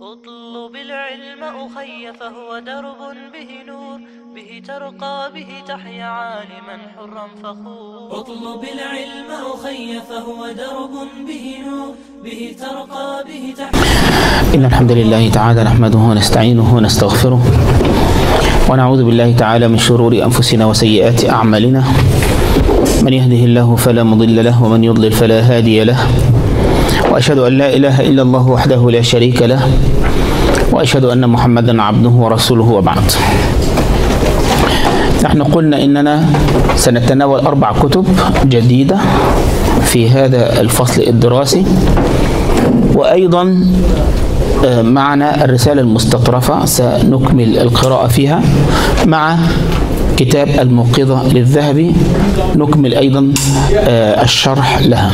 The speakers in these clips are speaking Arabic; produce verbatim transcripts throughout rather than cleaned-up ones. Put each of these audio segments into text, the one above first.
اطلب العلم أخي فهو درب به نور، به ترقى به تحيا عالما حرا فخور. اطلب العلم أخي فهو درب به نور، به ترقى به تحيا. إن الحمد لله تعالى نحمده ونستعينه ونستغفره، ونعوذ بالله تعالى من شرور أنفسنا وسيئات أعمالنا. من يهده الله فلا مضل له، ومن يضلل فلا هادي له. وأشهد أن لا إله إلا الله وحده لا شريك له، وأشهد أن محمدا عبده ورسوله، وبعد. نحن قلنا إننا سنتناول أربع كتب جديدة في هذا الفصل الدراسي، وأيضا معنا الرسالة المستطرفة سنكمل القراءة فيها، مع كتاب الموقظة للذهبي نكمل أيضا الشرح لها.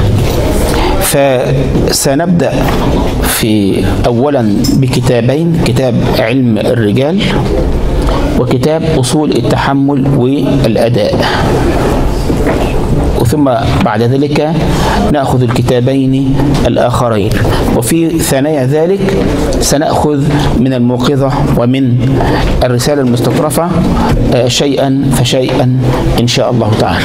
فسنبدأ في أولا بكتابين، كتاب علم الرجال وكتاب أصول التحمل والأداء، ثم بعد ذلك نأخذ الكتابين الآخرين، وفي ثنايا ذلك سنأخذ من الموقظة ومن الرسالة المستطرفة شيئا فشيئا إن شاء الله تعالى.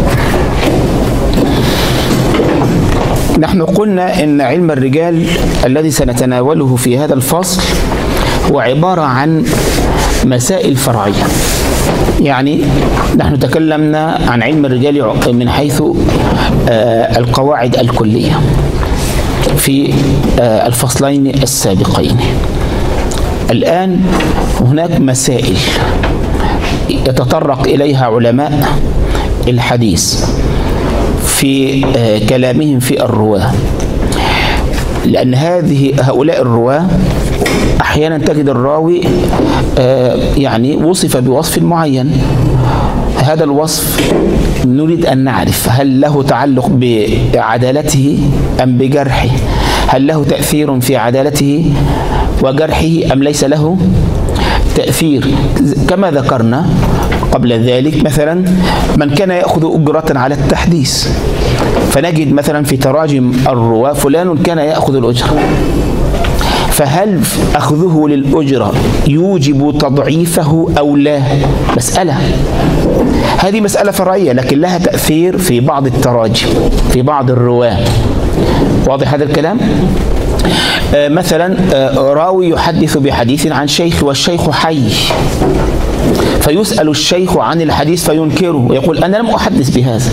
نحن قلنا إن علم الرجال الذي سنتناوله في هذا الفصل هو عبارة عن مسائل فرعية. يعني نحن تكلمنا عن علم الرجال من حيث القواعد الكلية في الفصلين السابقين. الآن هناك مسائل يتطرق إليها علماء الحديث في كلامهم في الرواة، لأن هذه هؤلاء الرواة أحيانا تجد الراوي يعني وصف بوصف معين. هذا الوصف نريد أن نعرف هل له تعلق بعدالته أم بجرحه، هل له تأثير في عدالته وجرحه أم ليس له تأثير. كما ذكرنا قبل ذلك مثلا من كان يأخذ أجرة على التحديث، فنجد مثلا في تراجم الرواة فلان كان يأخذ الأجرة، فهل أخذه للأجرة يوجب تضعيفه أو لا؟ مسألة، هذه مسألة فرعية لكن لها تأثير في بعض التراجم في بعض الرواة. واضح هذا الكلام؟ آه مثلا آه راوي يحدث بحديث عن شيخ والشيخ حي، فيسأل الشيخ عن الحديث فينكره ويقول أنا لم أحدث بهذا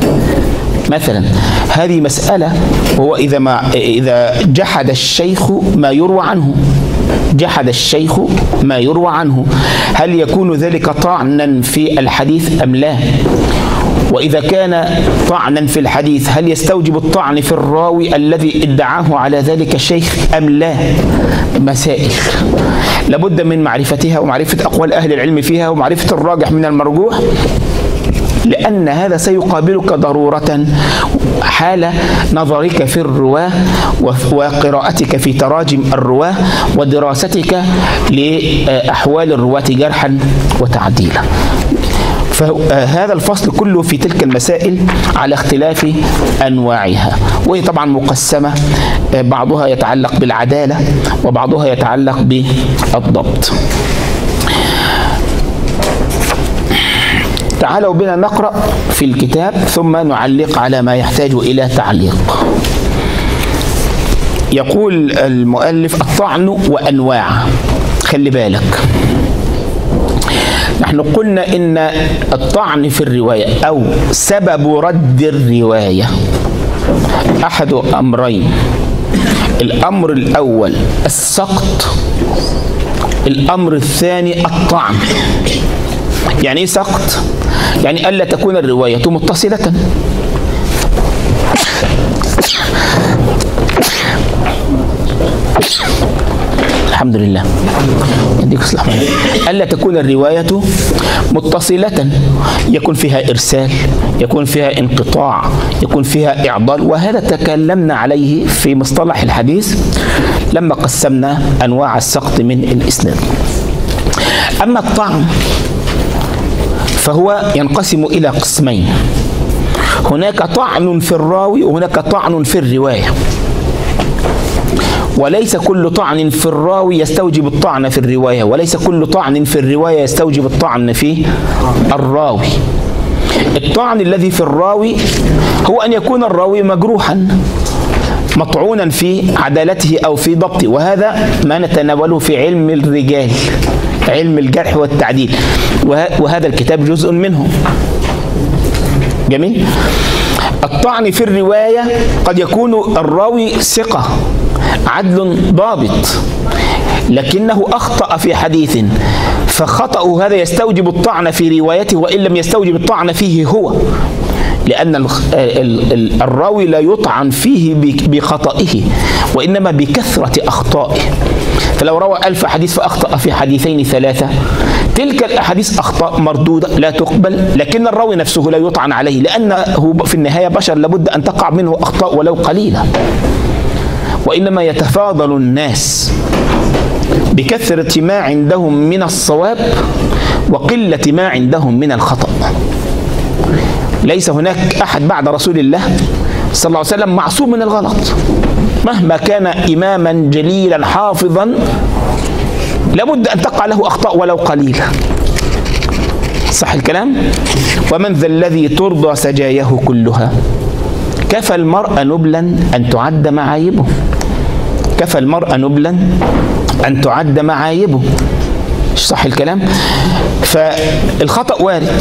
مثلا. هذه مسألة، هو إذا ما إذا جحد الشيخ ما يروى عنه جحد الشيخ ما يروى عنه هل يكون ذلك طعنا في الحديث أم لا؟ وإذا كان طعنا في الحديث هل يستوجب الطعن في الراوي الذي ادعاه على ذلك الشيخ أم لا؟ مسائل لابد من معرفتها ومعرفة أقوال أهل العلم فيها ومعرفة الراجح من المرجوح، لأن هذا سيقابلك ضرورة حال نظرك في الرواة وقراءتك في تراجم الرواة ودراستك لأحوال الرواة جرحا وتعديلا. فهذا الفصل كله في تلك المسائل على اختلاف أنواعها، وهي طبعا مقسمة، بعضها يتعلق بالعدالة وبعضها يتعلق بالضبط. تعالوا بنا نقرأ في الكتاب ثم نعلق على ما يحتاج إلى تعليق. يقول المؤلف الطعن وأنواع. خلي بالك، نحن قلنا إن الطعن في الرواية أو سبب رد الرواية أحد أمرين. الأمر الأول السقط، الأمر الثاني الطعن. يعني ايه سقط؟ يعني ألا تكون الرواية متصلة. الحمد لله يديك الصلاح. ألا تكون الرواية متصلة، يكون فيها إرسال، يكون فيها انقطاع، يكون فيها إعضال، وهذا تكلمنا عليه في مصطلح الحديث لما قسمنا أنواع السقط من الإسناد. أما الطعن فهو ينقسم إلى قسمين، هناك طعن في الراوي وهناك طعن في الرواية. وليس كل طعن في الراوي يستوجب الطعن في الرواية، وليس كل طعن في الرواية يستوجب الطعن في الراوي. الطعن الذي في الراوي هو أن يكون الراوي مجروحا مطعونا في عدالته أو في ضبطه، وهذا ما نتناوله في علم الرجال، علم الجرح والتعديل، وهذا الكتاب جزء منه. جميل. الطعن في الرواية قد يكون الراوي ثقة عدل ضابط لكنه أخطأ في حديث، فخطأه هذا يستوجب الطعن في روايته وإن لم يستوجب الطعن فيه هو، لأن الراوي لا يطعن فيه بخطئه وإنما بكثرة أخطائه. فلو روى ألف حديث فأخطأ في حديثين ثلاثة، تلك الأحاديث أخطاء مردودة لا تقبل، لكن الراوي نفسه لا يطعن عليه لأنه في النهاية بشر لابد أن تقع منه أخطاء ولو قليلة. وإنما يتفاضل الناس بكثرة ما عندهم من الصواب وقلة ما عندهم من الخطأ. ليس هناك أحد بعد رسول الله صلى الله عليه وسلم معصوم من الغلط، مهما كان إماما جليلا حافظا لابد أن تقع له أخطاء ولو قليلة. صح الكلام؟ ومن ذا الذي ترضى سجاياه كلها؟ كفى المرء نبلا أن تعد معايبه. كفى المرء نبلا أن تعد معايبه. صح الكلام؟ فالخطأ وارد.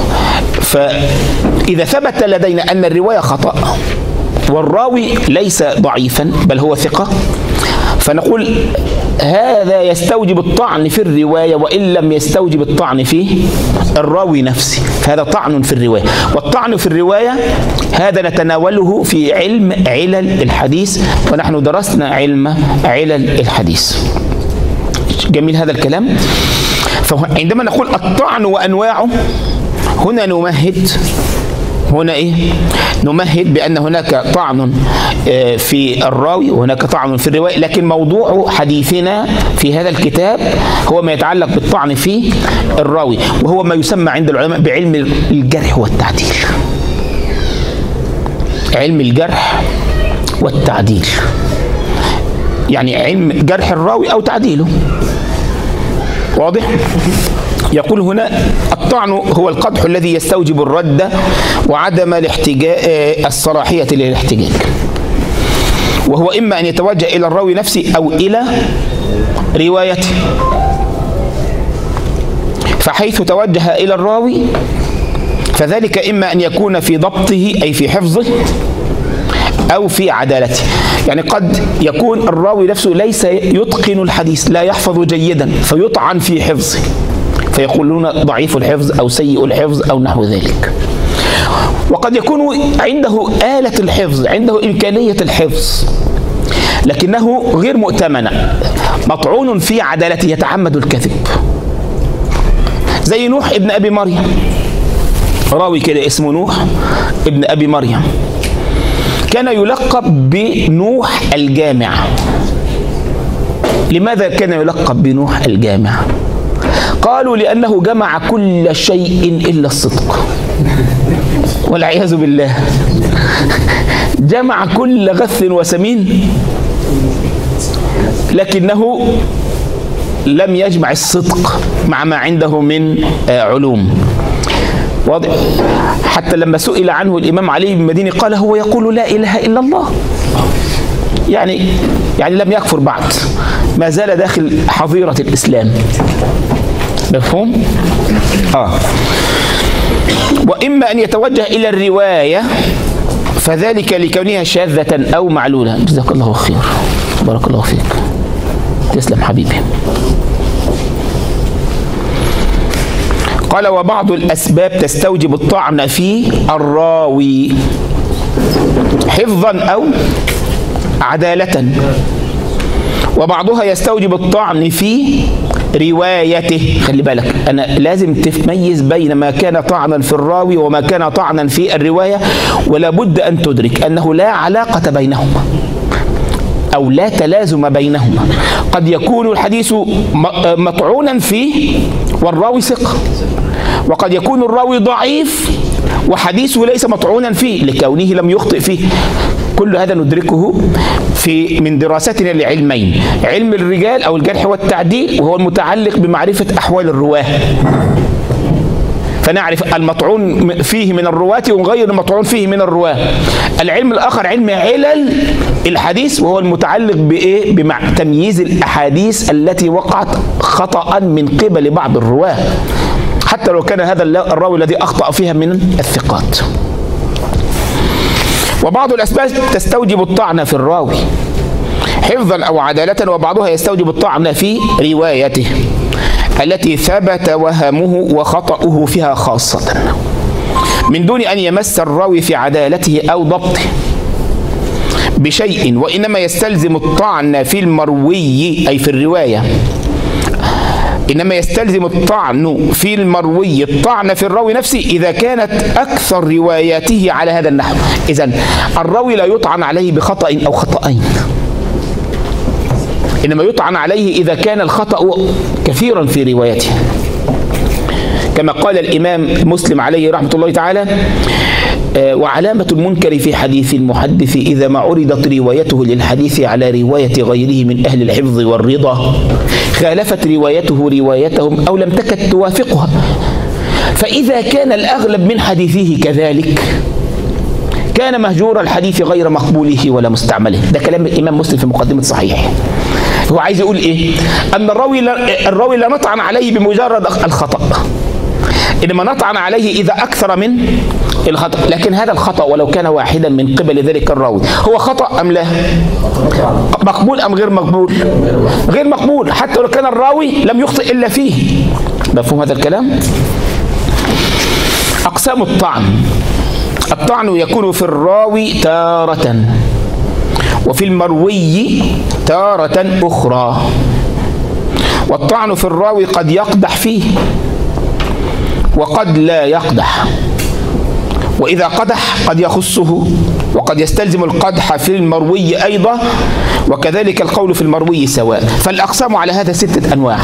فإذا ثبت لدينا أن الرواية خطأ والراوي ليس ضعيفا بل هو ثقة، فنقول هذا يستوجب الطعن في الرواية وإن لم يستوجب الطعن في الراوي نفسه، فهذا طعن في الرواية. والطعن في الرواية هذا نتناوله في علم علل الحديث، ونحن درسنا علم علل الحديث. جميل هذا الكلام. فعندما نقول الطعن وأنواعه هنا نمهد هنا إيه؟ نمهد بأن هناك طعن في الراوي وهناك طعن في الرواية، لكن موضوع حديثنا في هذا الكتاب هو ما يتعلق بالطعن في الراوي، وهو ما يسمى عند العلماء بعلم الجرح والتعديل. علم الجرح والتعديل يعني علم جرح الراوي أو تعديله. واضح؟ يقول هنا الطعن هو القدح الذي يستوجب الرد وعدم الاحتجاج الصلاحية للاحتجاج، وهو إما أن يتوجه إلى الراوي نفسه أو إلى روايته. فحيث توجه إلى الراوي فذلك إما أن يكون في ضبطه أي في حفظه أو في عدالته. يعني قد يكون الراوي نفسه ليس يتقن الحديث، لا يحفظ جيدا فيطعن في حفظه فيقولون ضعيف الحفظ أو سيء الحفظ أو نحو ذلك. وقد يكون عنده آلة الحفظ، عنده إمكانية الحفظ لكنه غير مؤتمن، مطعون في عدالته، يتعمد الكذب. زي نوح ابن أبي مريم، راوي كده اسمه نوح ابن أبي مريم، كان يلقب بنوح الجامع. لماذا كان يلقب بنوح الجامع؟ قالوا لأنه جمع كل شيء إلا الصدق، والعياذ بالله. جمع كل غث وسمين لكنه لم يجمع الصدق مع ما عنده من علوم. واضح؟ حتى لما سئل عنه الإمام علي بن مديني قال هو يقول لا إله إلا الله، يعني يعني لم يكفر بعد، ما زال داخل حظيرة الإسلام. مفهوم؟ آه. وإما أن يتوجه إلى الرواية فذلك لكونها شاذة أو معلولة. جزاك الله خير، بارك الله فيك، تسلم حبيبي. قال وبعض الأسباب تستوجب الطعن في الراوي حفظا أو عدالة، وبعضها يستوجب الطعن في روايته. خلي بالك، أنا لازم تميز بين ما كان طعنا في الراوي وما كان طعنا في الرواية، ولا بد أن تدرك أنه لا علاقة بينهما أو لا تلازم بينهما. قد يكون الحديث مطعونا فيه والراوي ثقة، وقد يكون الراوي ضعيف وحديثه ليس مطعونا فيه لكونه لم يخطئ فيه. كل هذا ندركه في من دراستنا لعلمين، علم الرجال أو الجرح والتعديل، وهو المتعلق بمعرفة أحوال الرواة، فنعرف المطعون فيه من الرواة ونغير المطعون فيه من الرواة. العلم الآخر علم علل الحديث، وهو المتعلق بإيه؟ بتمييز الأحاديث التي وقعت خطأ من قبل بعض الرواة، حتى لو كان هذا الراوي الذي أخطأ فيها من الثقات. وبعض الأسباب تستوجب الطعن في الراوي حفظا أو عدالة، وبعضها يستوجب الطعن في روايته التي ثبت وهمه وخطأه فيها خاصة، من دون أن يمس الراوي في عدالته أو ضبطه بشيء، وإنما يستلزم الطعن في المروي أي في الرواية، إنما يستلزم الطعن في المروي الطعن في الراوي نفسه إذا كانت أكثر رواياته على هذا النحو. إذن الراوي لا يطعن عليه بخطأ أو خطأين، إنما يطعن عليه إذا كان الخطأ كثيرا في روايته، كما قال الإمام مسلم عليه رحمة الله تعالى: وعلامة المنكر في حديث المحدث إذا ما عرضت روايته للحديث على رواية غيره من أهل الحفظ والرضا خالفت روايته روايتهم أو لم تكد توافقها، فإذا كان الأغلب من حديثه كذلك كان مهجور الحديث غير مقبوله ولا مستعمله. ده كلام الإمام مسلم في مقدمة صحيح. هو عايز يقول إيه؟ أن الراوي لا, الراوي لا نطعن عليه بمجرد الخطأ، إنما نطعن عليه إذا أكثر من الخطأ. لكن هذا الخطأ ولو كان واحدا من قبل ذلك الراوي هو خطأ أم لا؟ مقبول أم غير مقبول؟ غير مقبول، حتى لو كان الراوي لم يخطئ إلا فيه. مفهوم هذا الكلام؟ أقسام الطعن: الطعن يكون في الراوي تارة، وفي المروي تارة أخرى. والطعن في الراوي قد يقدح فيه وقد لا يقدح، وإذا قدح قد يخصه، وقد يستلزم القدح في المروي أيضا، وكذلك القول في المروي سواء. فالأقسام على هذا ستة أنواع.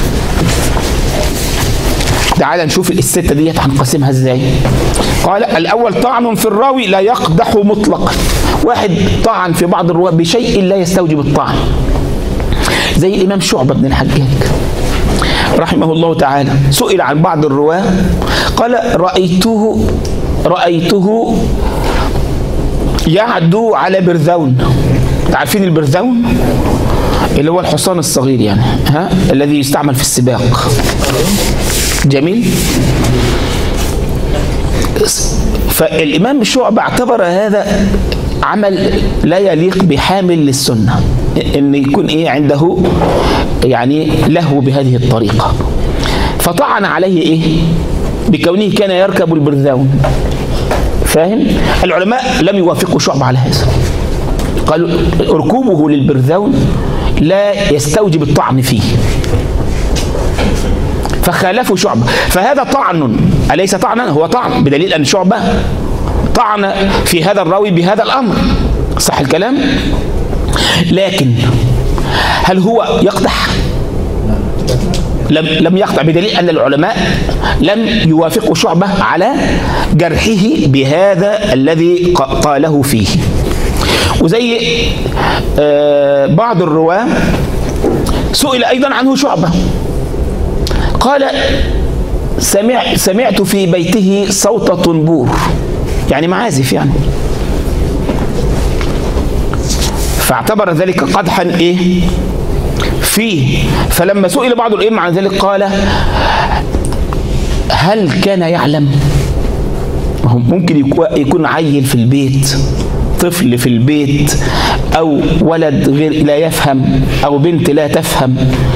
تعال نشوف الستة دي هنقسمها ازاي. قال: الأول طعن في الراوي لا يقدح مطلقا، واحد طعن في بعض الرواة بشيء لا يستوجب الطعن، زي الإمام شعبة بن الحجاج رحمه الله تعالى، سئل عن بعض الرواة قال: رأيته رأيته يعدو على برذون. عارفين البرذون؟ اللي هو الحصان الصغير يعني، ها، الذي يستعمل في السباق. جميل. فالإمام شعبة اعتبر هذا عمل لا يليق بحامل للسنة، ان يكون ايه عنده يعني لهو بهذه الطريقة، فطعن عليه ايه بكونه كان يركب البرذون. فاهم؟ العلماء لم يوافقوا شعبة على هذا، قالوا ركوبه للبرذون لا يستوجب الطعن فيه، فخالفوا شعبة. فهذا طعن، أليس طعنا؟ هو طعن، بدليل أن شعبة طعن في هذا الراوي بهذا الأمر. صح الكلام؟ لكن هل هو يقدح؟ لم لم يقطع، بدليل أن العلماء لم يوافقوا شعبة على جرحه بهذا الذي قاله فيه. وزي بعض الرواة سئل أيضا عنه شعبة، قال: سمع سمعت في بيته صوت طنبور، يعني معازف يعني، فاعتبر ذلك قدحا ايه فيه. فلما سئل بعض الائمه عن ذلك قال: هل كان يعلم؟ ممكن يكون عيل في البيت، طفل في البيت، او ولد غير لا يفهم، او بنت لا تفهم،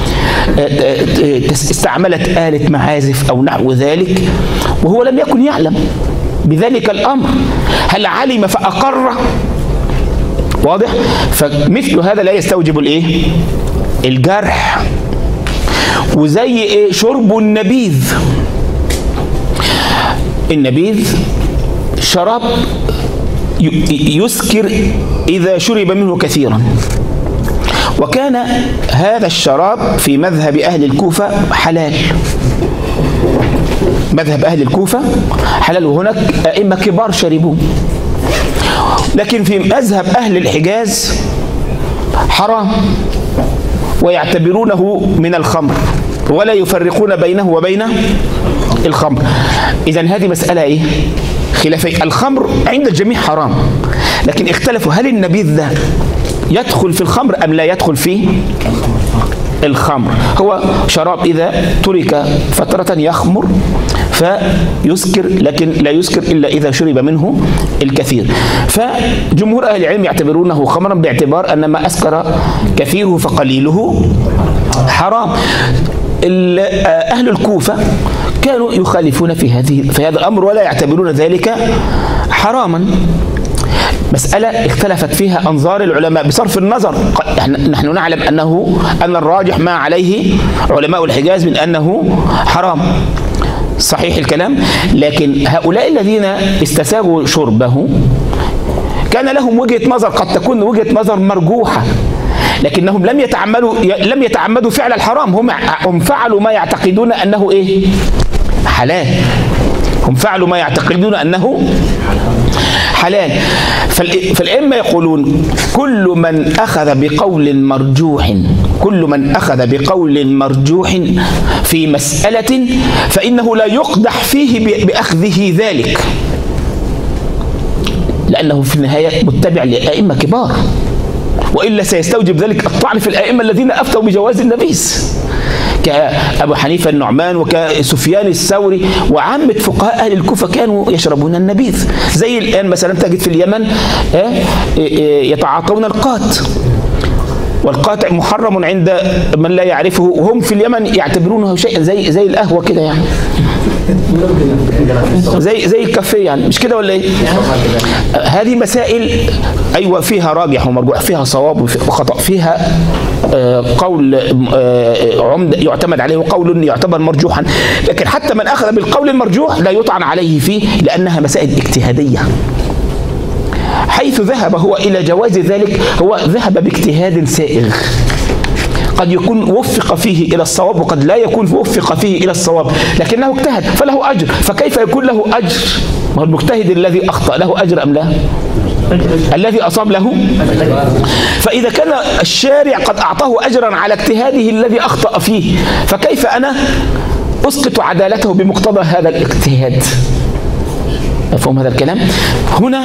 استعملت آلة معازف او نحو ذلك، وهو لم يكن يعلم بذلك الامر. هل علم فاقر؟ واضح؟ فمثل هذا لا يستوجب الايه؟ الجرح. وزي ايه؟ شرب النبيذ. النبيذ شراب يسكر إذا شرب منه كثيرا، وكان هذا الشراب في مذهب أهل الكوفة حلال. مذهب أهل الكوفة حلال، وهناك أئمة كبار شربوه. لكن في مذهب أهل الحجاز حرام ويعتبرونه من الخمر ولا يفرقون بينه وبين الخمر. إذن هذه مسألة إيه؟ خلافية. الخمر عند الجميع حرام، لكن اختلفوا هل النبيذ ده يدخل في الخمر أم لا يدخل فيه الخمر. هو شراب إذا ترك فترة يخمر فيسكر، لكن لا يسكر إلا إذا شرب منه الكثير. فجمهور أهل العلم يعتبرونه خمرا باعتبار أن ما أسكر كثيره فقليله حرام. أهل الكوفة كانوا يخالفون في هذه في هذا الأمر ولا يعتبرون ذلك حراما. مسألة اختلفت فيها أنظار العلماء بصرف النظر. نحن نعلم أنه أن الراجح ما عليه علماء الحجاز من أنه حرام، صحيح الكلام. لكن هؤلاء الذين استساغوا شربه كان لهم وجهة نظر قد تكون وجهة نظر مرجوحة، لكنهم لم يتعمدوا لم يتعمدوا فعل الحرام. هم هم فعلوا ما يعتقدون أنه إيه؟ حلال. هم فعلوا ما يعتقدون أنه حلال. فالأئمة يقولون كل من أخذ بقول مرجوح كل من أخذ بقول مرجوح في مسألة فإنه لا يقدح فيه بأخذه ذلك، لأنه في النهاية متبع لأئمة كبار، وإلا سيستوجب ذلك الطعن في الأئمة الذين أفتوا بجواز النبيذ كأبو حنيفة النعمان وكسفيان الثوري وعامة فقهاء أهل الكوفة كانوا يشربون النبيذ. زي الآن مثلا تجد في اليمن يتعاطون القات، والقاطع محرم عند من لا يعرفه، وهم في اليمن يعتبرونه شيئا زي زي القهوة كده يعني، زي زي الكافيه يعني، مش كده ولا ايه؟ هذه مسائل ايوه فيها راجح ومرجوح، فيها صواب وخطأ، فيها قول عمد يعتمد عليه وقول يعتبر مرجوحا، لكن حتى من اخذ بالقول المرجوح لا يطعن عليه فيه لانها مسائل اجتهاديه. حيث ذهب هو إلى جواز ذلك هو ذهب باجتهاد سائغ، قد يكون وفق فيه إلى الصواب وقد لا يكون وفق فيه إلى الصواب، لكنه اجتهد فله أجر. فكيف يكون له أجر؟ ما هو المجتهد الذي أخطأ له أجر أم لا؟ الذي أصاب له. فإذا كان الشارع قد أعطاه أجرا على اجتهاده الذي أخطأ فيه، فكيف أنا أسقط عدالته بمقتضى هذا الاجتهاد؟ مفهوم هذا الكلام؟ هنا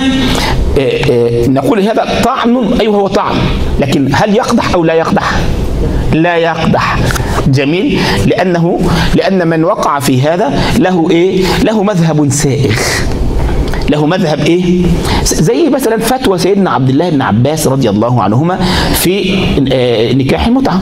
نقول هذا طعن، أيوه هو طعن، لكن هل يقدح أو لا يقدح؟ لا يقدح. جميل. لأنه لأن من وقع في هذا له إيه؟ له مذهب سائغ، له مذهب إيه؟ زي مثلا فتوى سيدنا عبد الله بن عباس رضي الله عنهما في نكاح المتعة،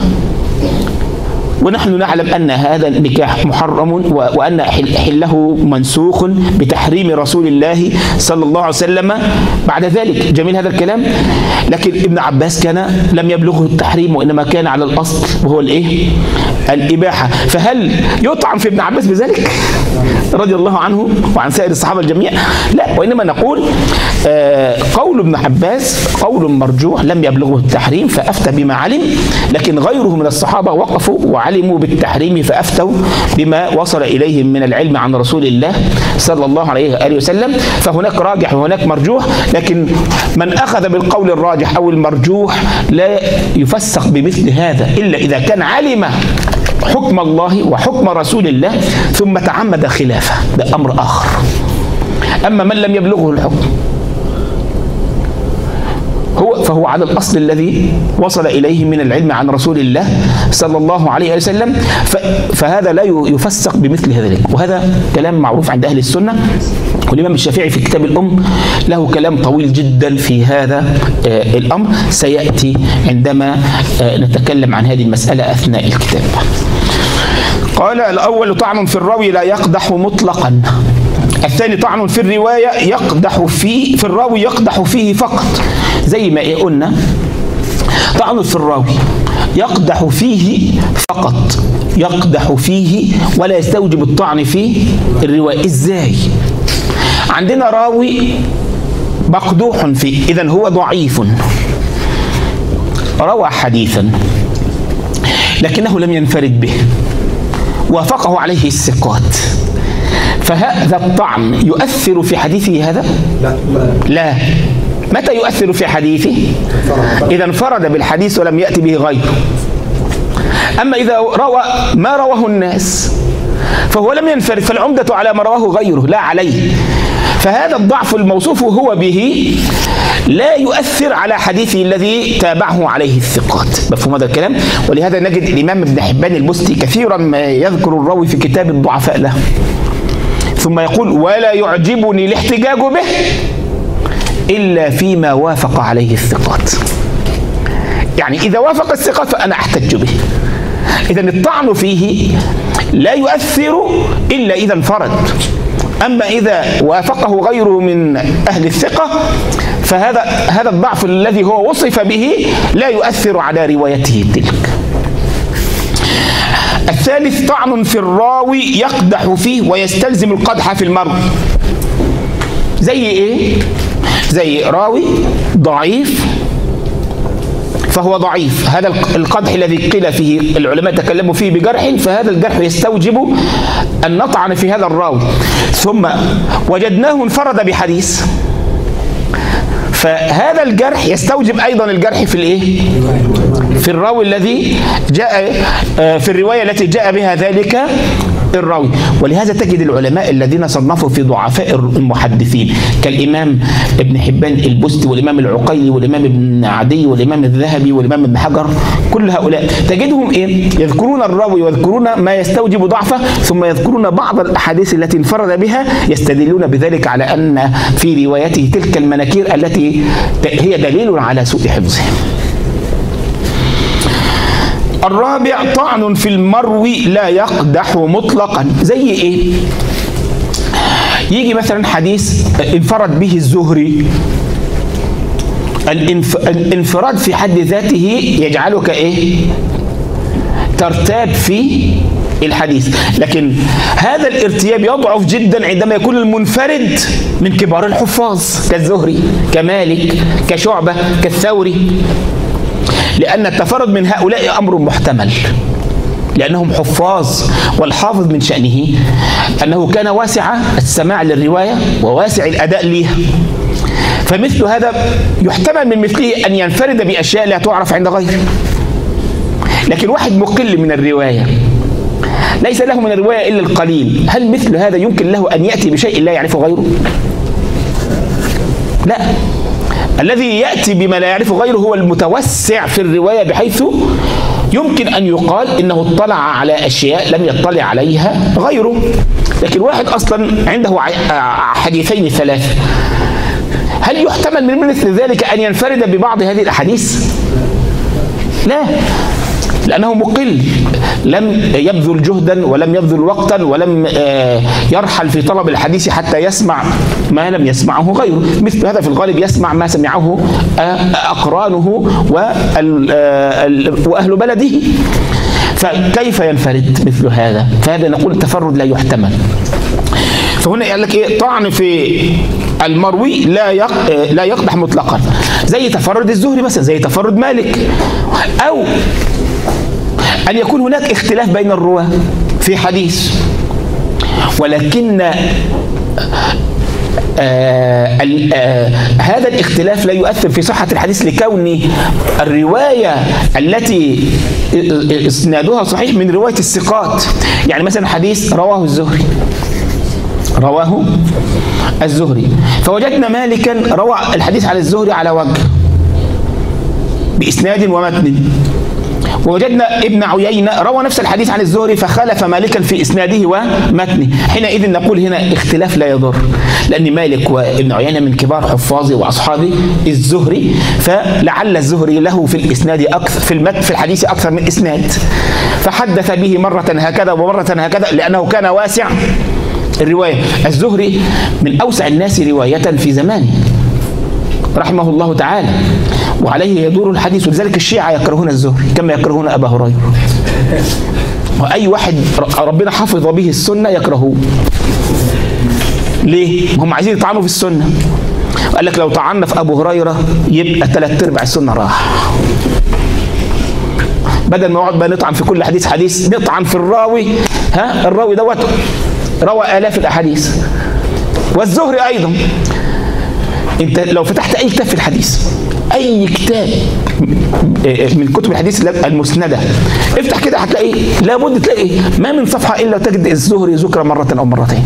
ونحن نعلم أن هذا النكاح محرم وأن حله منسوخ بتحريم رسول الله صلى الله عليه وسلم بعد ذلك. جميل هذا الكلام. لكن ابن عباس كان لم يبلغه التحريم وإنما كان على الأصل وهو الإيه؟ الإباحة. فهل يطعن في ابن عباس بذلك رضي الله عنه وعن سائر الصحابة الجميع؟ لا، وإنما نقول آه قول ابن عباس قول مرجوح لم يبلغه التحريم فأفتى بما علم، لكن غيره من الصحابة وقفوا وعلموا بالتحريم فأفتوا بما وصل إليهم من العلم عن رسول الله صلى الله عليه وآله وسلم. فهناك راجح وهناك مرجوح، لكن من أخذ بالقول الراجح أو المرجوح لا يفسق بمثل هذا إلا إذا كان علم حكم الله وحكم رسول الله ثم تعمد خلافه، ده أمر آخر. أما من لم يبلغه الحكم هو فهو على الأصل الذي وصل إليه من العلم عن رسول الله صلى الله عليه وسلم، فهذا لا يفسق بمثل ذلك. وهذا كلام معروف عند أهل السنة، والإمام الشافعي في كتاب الأم له كلام طويل جدا في هذا الأمر سيأتي عندما نتكلم عن هذه المسألة أثناء الكتاب. قال: الأول طعن في الراوي لا يقدح مطلقا. الثاني طعن في الرواية يقدح فيه في الراوي يقدح فيه فقط، زي ما قلنا طعن في الراوي يقدح فيه فقط، يقدح فيه ولا يستوجب الطعن في الرواية. ازاي؟ عندنا راوي مقدوح فيه، إذن هو ضعيف، روى حديثا لكنه لم ينفرد به، وافقه عليه الثقات، فهذا الطعن يؤثر في حديثه هذا؟ لا لا, لا. متى يؤثر في حديثه؟ إذا انفرد بالحديث ولم يأتي به غيره. أما إذا روى ما رواه الناس فهو لم ينفرد، فالعمدة على ما رواه غيره لا عليه. فهذا الضعف الموصوف هو به لا يؤثر على حديثه الذي تابعه عليه الثقات. مفهوم هذا الكلام؟ ولهذا نجد الإمام ابن حبان البستي كثيرا ما يذكر الراوي في كتاب الضعفاء له، ثم يقول: ولا يعجبني الاحتجاج به إلا فيما وافق عليه الثقات. يعني إذا وافق الثقات فأنا أحتج به. إذا الطعن فيه لا يؤثر إلا إذا انفرد، أما إذا وافقه غيره من أهل الثقة فهذا هذا الضعف الذي هو وصف به لا يؤثر على روايته تلك. الثالث طعن في الراوي يقدح فيه ويستلزم القدح في المروي. زي إيه؟ زي راوي ضعيف فهو ضعيف، هذا القدح الذي قيل فيه العلماء تكلموا فيه بجرح، فهذا الجرح يستوجب أن نطعن في هذا الراوي. ثم وجدناه انفرد بحديث، فهذا الجرح يستوجب أيضا الجرح في الإيه؟ في الراوي الذي جاء في الرواية التي جاء بها ذلك الراوي. ولهذا تجد العلماء الذين صنفوا في ضعفاء المحدثين كالإمام ابن حبان البستي والإمام العقيلي والإمام ابن عدي والإمام الذهبي والإمام ابن حجر، كل هؤلاء تجدهم إيه؟ يذكرون الراوي ويذكرون ما يستوجب ضعفه، ثم يذكرون بعض الأحاديث التي انفرد بها يستدلون بذلك على أن في روايته تلك المناكير التي هي دليل على سوء حفظه. الرابع طعن في المروي لا يقدح مطلقا. زي ايه؟ يجي مثلا حديث انفرد به الزهري، الانف... الانفراد في حد ذاته يجعلك ايه؟ ترتاب في الحديث، لكن هذا الارتياب يضعف جدا عندما يكون المنفرد من كبار الحفاظ كالزهري كمالك كشعبة كالثوري، لأن التفرد من هؤلاء أمر محتمل لأنهم حفاظ، والحافظ من شأنه أنه كان واسع السماع للرواية وواسع الأداء ليها، فمثل هذا يحتمل من مثله أن ينفرد بأشياء لا تعرف عند غيره. لكن واحد مقل من الرواية ليس له من الرواية إلا القليل، هل مثل هذا يمكن له أن يأتي بشيء لا يعرفه غيره؟ لا، الذي يأتي بما لا يعرفه غيره هو المتوسع في الرواية بحيث يمكن أن يقال إنه اطلع على أشياء لم يطلع عليها غيره. لكن واحد أصلا عنده حديثين ثلاثة، هل يحتمل من مثل ذلك أن ينفرد ببعض هذه الأحاديث؟ لا، لأنه مقل، لم يبذل جهدا ولم يبذل وقتا ولم يرحل في طلب الحديث حتى يسمع ما لم يسمعه غيره. مثل هذا في الغالب يسمع ما سمعه أقرانه وأهل بلده، فكيف ينفرد مثل هذا؟ فهذا نقول التفرد لا يحتمل. فهنا قال لك ايه؟ طعن في المروي لا لا يقدح مطلقا، زي تفرد الزهري مثلا، زي تفرد مالك، او ان يكون هناك اختلاف بين الرواه في حديث، ولكن آه آه هذا الاختلاف لا يؤثر في صحة الحديث لكون الرواية التي اسنادها صحيح من رواية الثقات. يعني مثلا حديث رواه الزهري رواه الزهري فوجدنا مالكا روى الحديث على الزهري على وجه بإسناد ومتن، ووجدنا ابن عيينة روى نفس الحديث عن الزهري فخالف مالكا في إسناده ومتنه. حينئذ نقول هنا اختلاف لا يضر، لأن مالك وابن عيينة من كبار حفاظ وأصحاب الزهري، فلعل الزهري له في الإسناد أكثر في المتن في الحديث أكثر من إسناد، فحدث به مرة هكذا ومرة هكذا لأنه كان واسع الرواية. الزهري من أوسع الناس رواية في زمانه رحمه الله تعالى، وعليه يدور الحديث، ولذلك الشيعة يكرهون الزهري كما يكرهون أبا هريرة، وأي واحد ربنا حفظ به السنة يكرهوه. ليه؟ هم عايزين يطعنوا في السنة. قال لك لو طعنا في أبو هريرة يبقى ثلاث أرباع السنة راح، بدل ما نقعد بقى نطعن في كل حديث حديث نطعن في الراوي. ها الراوي دوت روى آلاف الأحاديث، والزهري أيضا انت لو فتحت اي كتاب في الحديث، اي كتاب من كتب الحديث المسندة افتح كده هتلاقي لابد تلاقي ما من صفحة الا تجد الزهري ذكر مرة او مرتين.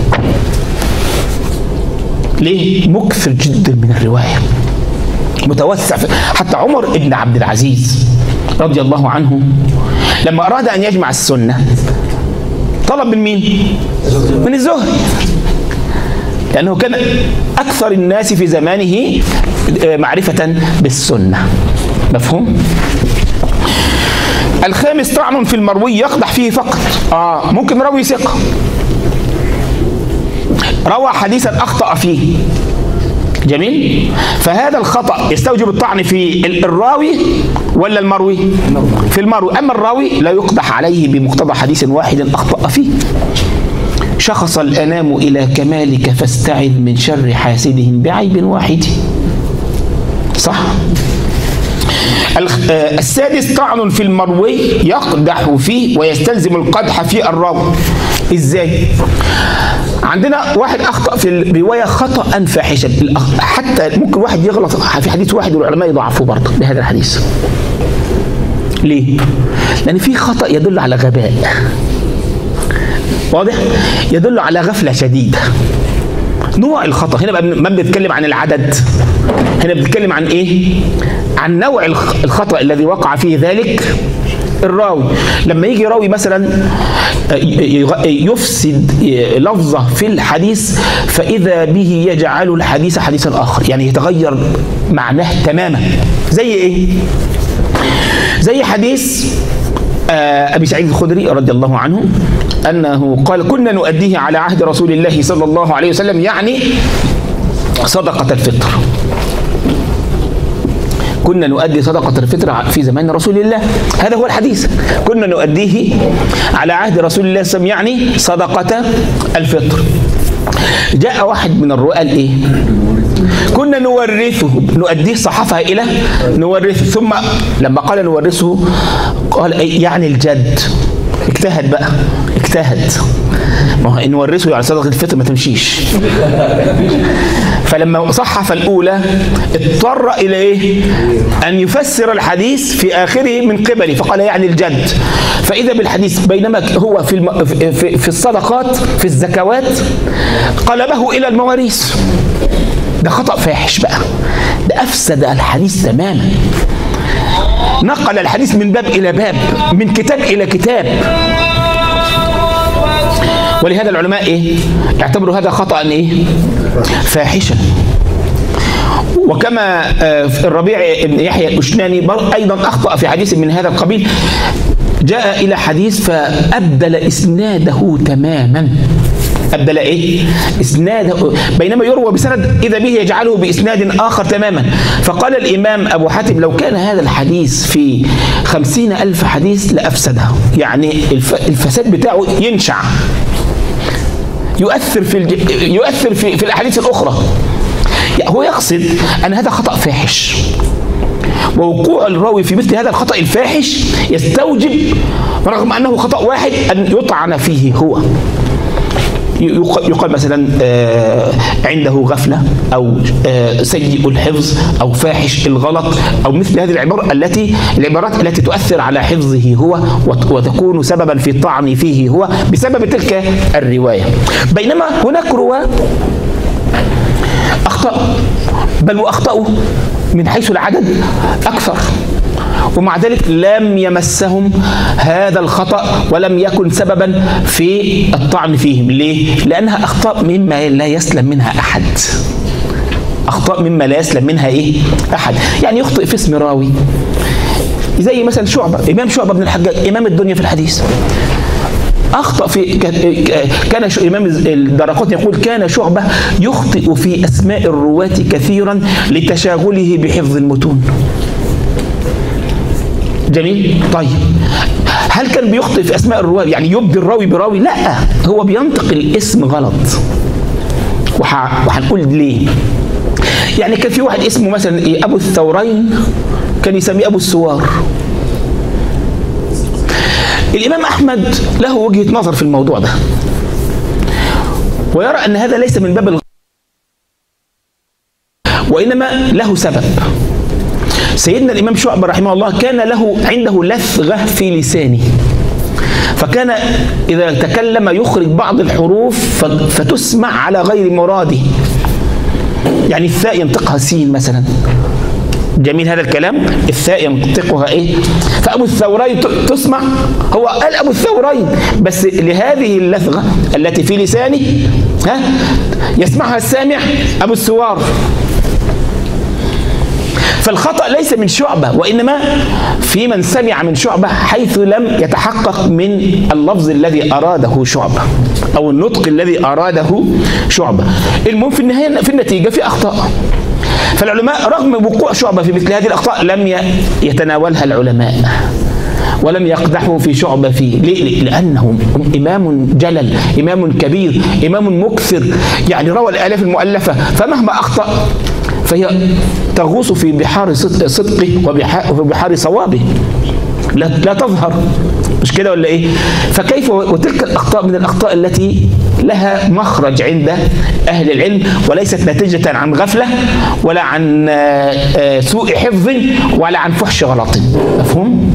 ليه؟ مكثر جدا من الرواية، متوسع. حتى عمر بن عبد العزيز رضي الله عنه لما أراد أن يجمع السنة طلب من مين؟ من الزهري، لأنه كان أكثر الناس في زمانه معرفة بالسنة. مفهوم؟ الخامس طعن في المروي يقدح فيه فقط. آه ممكن راوي ثقة روى حديثا أخطأ فيه، جميل، فهذا الخطأ يستوجب الطعن في الراوي ولا المروي؟ في المروي. أما الراوي لا يقدح عليه بمقتضى حديث واحد أخطأ فيه. شخص الأنام إلى كمالك فاستعذ من شر حاسدهم بعيب واحد. صح؟ السادس طعن في المروي يقدح فيه ويستلزم القدح في الراوي. ازاي؟ عندنا واحد اخطا في الروايه خطا فاحشا، حتى ممكن واحد يغلط في حديث واحد والعلماء يضعفوه برضه بهذا الحديث. ليه؟ لان في خطا يدل على غباء، واضح؟ يدل على غفله شديده. نوع الخطا هنا ما بنتكلم عن العدد، هنا بنتكلم عن ايه؟ عن نوع الخطا الذي وقع فيه ذلك الراوي. لما يجي راوي مثلا يفسد لفظه في الحديث فإذا به يجعل الحديث حديثا آخر، يعني يتغير معناه تماما. زي ايه؟ زي حديث أبي سعيد الخدري رضي الله عنه أنه قال كنا نؤديه على عهد رسول الله صلى الله عليه وسلم، يعني صدقة الفطر. كنا نؤدي صدقة الفطر في زمان رسول الله، هذا هو الحديث. كنا نؤديه على عهد رسول الله صلى الله عليه وسلم يعني صدقة الفطر. جاء واحد من الرواة قال ايه؟ كنا نورثه، نؤديه صحفها إلى نورثه، ثم لما قال نورثه قال يعني الجد. اجتهد بقى، اجتهد، ما هو ان ورثه يعني صدقة الفطر ما تمشيش. فلما صحف الأولى اضطر إلى إيه؟ أن يفسر الحديث في آخره من قبله، فقال يعني الجد. فإذا بالحديث بينما هو في الم... في في الصدقات في الزكوات قلبه إلى المواريث. ده خطأ فاحش بقى، ده أفسد الحديث تماما، نقل الحديث من باب إلى باب، من كتاب إلى كتاب. ولهذا العلماء ايه؟ اعتبروا هذا خطأ ايه؟ فاحشا. وكما الربيع بن يحيى الأشناني ايضا اخطأ في حديث من هذا القبيل، جاء الى حديث فأبدل اسناده تماما. أبدل ايه؟ اسناده، بينما يروى بسند اذا به يجعله باسناد اخر تماما. فقال الامام ابو حاتم لو كان هذا الحديث في خمسين الف حديث لافسده، يعني الفساد بتاعه ينشع، يؤثر في الج... يؤثر في في الاحاديث الاخرى. يعني هو يقصد ان هذا خطأ فاحش، ووقوع الراوي في مثل هذا الخطأ الفاحش يستوجب رغم انه خطأ واحد ان يطعن فيه هو. يقال مثلا عنده غفلة أو سيء الحفظ أو فاحش الغلط أو مثل هذه العبارة التي العبارات التي تؤثر على حفظه هو وتكون سببا في الطعن فيه هو بسبب تلك الرواية. بينما هناك رواة أخطأ، بل وأخطأوا من حيث العدد أكثر، ومع ذلك لم يمسهم هذا الخطأ ولم يكن سببا في الطعن فيهم. ليه؟ لأنها أخطاء مما لا يسلم منها أحد. أخطاء مما لا يسلم منها إيه؟ أحد. يعني يخطئ في اسم راوي زي مثلا شعبة، إمام شعبة بن الحجاج إمام الدنيا في الحديث، أخطأ في كان إمام الدارقطني يقول كان شعبة يخطئ في أسماء الرواة كثيرا لتشاغله بحفظ المتون. جميل. طيب هل كان بيخطئ في اسماء الرواه يعني يبدي الراوي براوي؟ لا، هو بينطق الاسم غلط، وهنقول ليه. يعني كان في واحد اسمه مثلا إيه ابو الثورين كان يسميه ابو السوار. الامام احمد له وجهة نظر في الموضوع ده، ويرى ان هذا ليس من باب الغ... وإنما له سبب. سيدنا الإمام شعبة رحمه الله كان له عنده لثغة في لسانه، فكان إذا تكلم يخرج بعض الحروف فتسمع على غير مراده. يعني الثاء ينطقها سين مثلا، جميل هذا الكلام، الثاء ينطقها ايه، فأبو الثورين تسمع، هو قال أبو الثورين بس لهذه اللثغة التي في لسانه ها يسمعها السامع أبو الثوار. فالخطأ ليس من شعبة، وإنما في من سمع من شعبة حيث لم يتحقق من اللفظ الذي أراده شعبة أو النطق الذي أراده شعبة. المهم في النهاية في النتيجة في أخطاء. فالعلماء رغم وقوع شعبة في مثل هذه الأخطاء لم يتناولها العلماء ولم يقدحوا في شعبة فيه. ليه؟ لأنه إمام جلل، إمام كبير، إمام مكثر، يعني روى الآلاف المؤلفة، فمهما أخطأ فهي تغوص في بحار صدقه وبحار صوابه، لا, لا تظهر، مش كده ولا ايه؟ فكيف وتلك الأخطاء من الأخطاء التي لها مخرج عند أهل العلم، وليست نتيجة عن غفلة ولا عن سوء حفظ ولا عن فحش غلط. مفهوم؟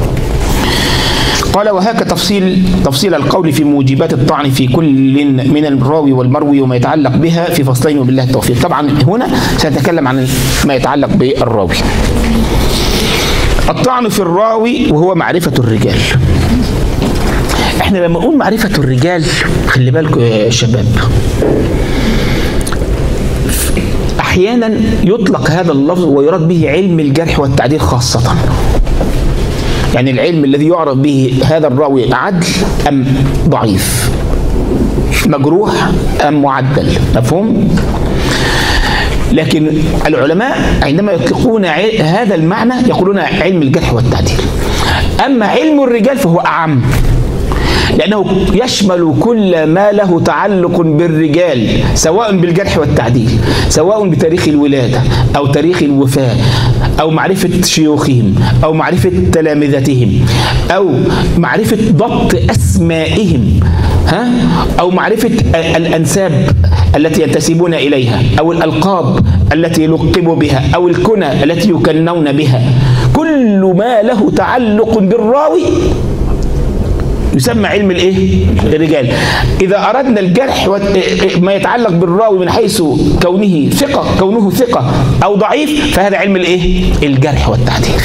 قال وهاك تفصيل تفصيل القول في موجبات الطعن في كل من الراوي والمروي وما يتعلق بها في فصلين وبالله التوفيق. طبعا هنا سنتكلم عن ما يتعلق بالراوي. الطعن في الراوي وهو معرفة الرجال. احنا لما نقول معرفة الرجال خلي بالكم يا شباب، احيانا يطلق هذا اللفظ ويراد به علم الجرح والتعديل خاصة. يعني العلم الذي يعرف به هذا الراوي عدل أم ضعيف، مجروح أم معدل. مفهوم؟ لكن العلماء عندما يطلقون هذا المعنى يقولون علم الجرح والتعديل. أما علم الرجال فهو أعم، لأنه يشمل كل ما له تعلق بالرجال، سواء بالجرح والتعديل، سواء بتاريخ الولادة أو تاريخ الوفاة أو معرفة شيوخهم أو معرفة تلامذتهم أو معرفة ضبط أسمائهم، ها؟ أو معرفة الأنساب التي ينتسبون إليها أو الألقاب التي لقبوا بها أو الكنى التي يكنون بها. كل ما له تعلق بالراوي يسمى علم الايه؟ الرجال. اذا اردنا الجرح ما يتعلق بالراوي من حيث كونه ثقه كونه ثقه او ضعيف فهذا علم الايه؟ الجرح والتعديل.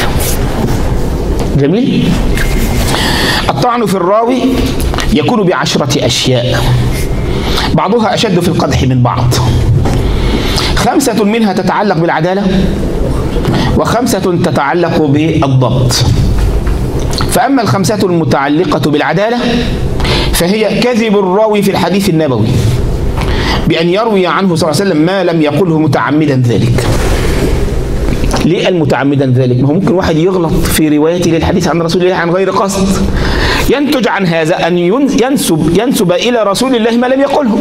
جميل. الطعن في الراوي يكون بعشرة اشياء، بعضها اشد في القدح من بعض. خمسة منها تتعلق بالعداله، وخمسة تتعلق بالضبط. فأما الخمسة المتعلقة بالعدالة فهي كذب الراوي في الحديث النبوي بأن يروي عنه صلى الله عليه وسلم ما لم يقله متعمدا ذلك. ليه المتعمدا ذلك؟ ما هو ممكن واحد يغلط في روايته للحديث عن رسول الله عن غير قصد، ينتج عن هذا أن ينسب ينسب إلى رسول الله ما لم يقله.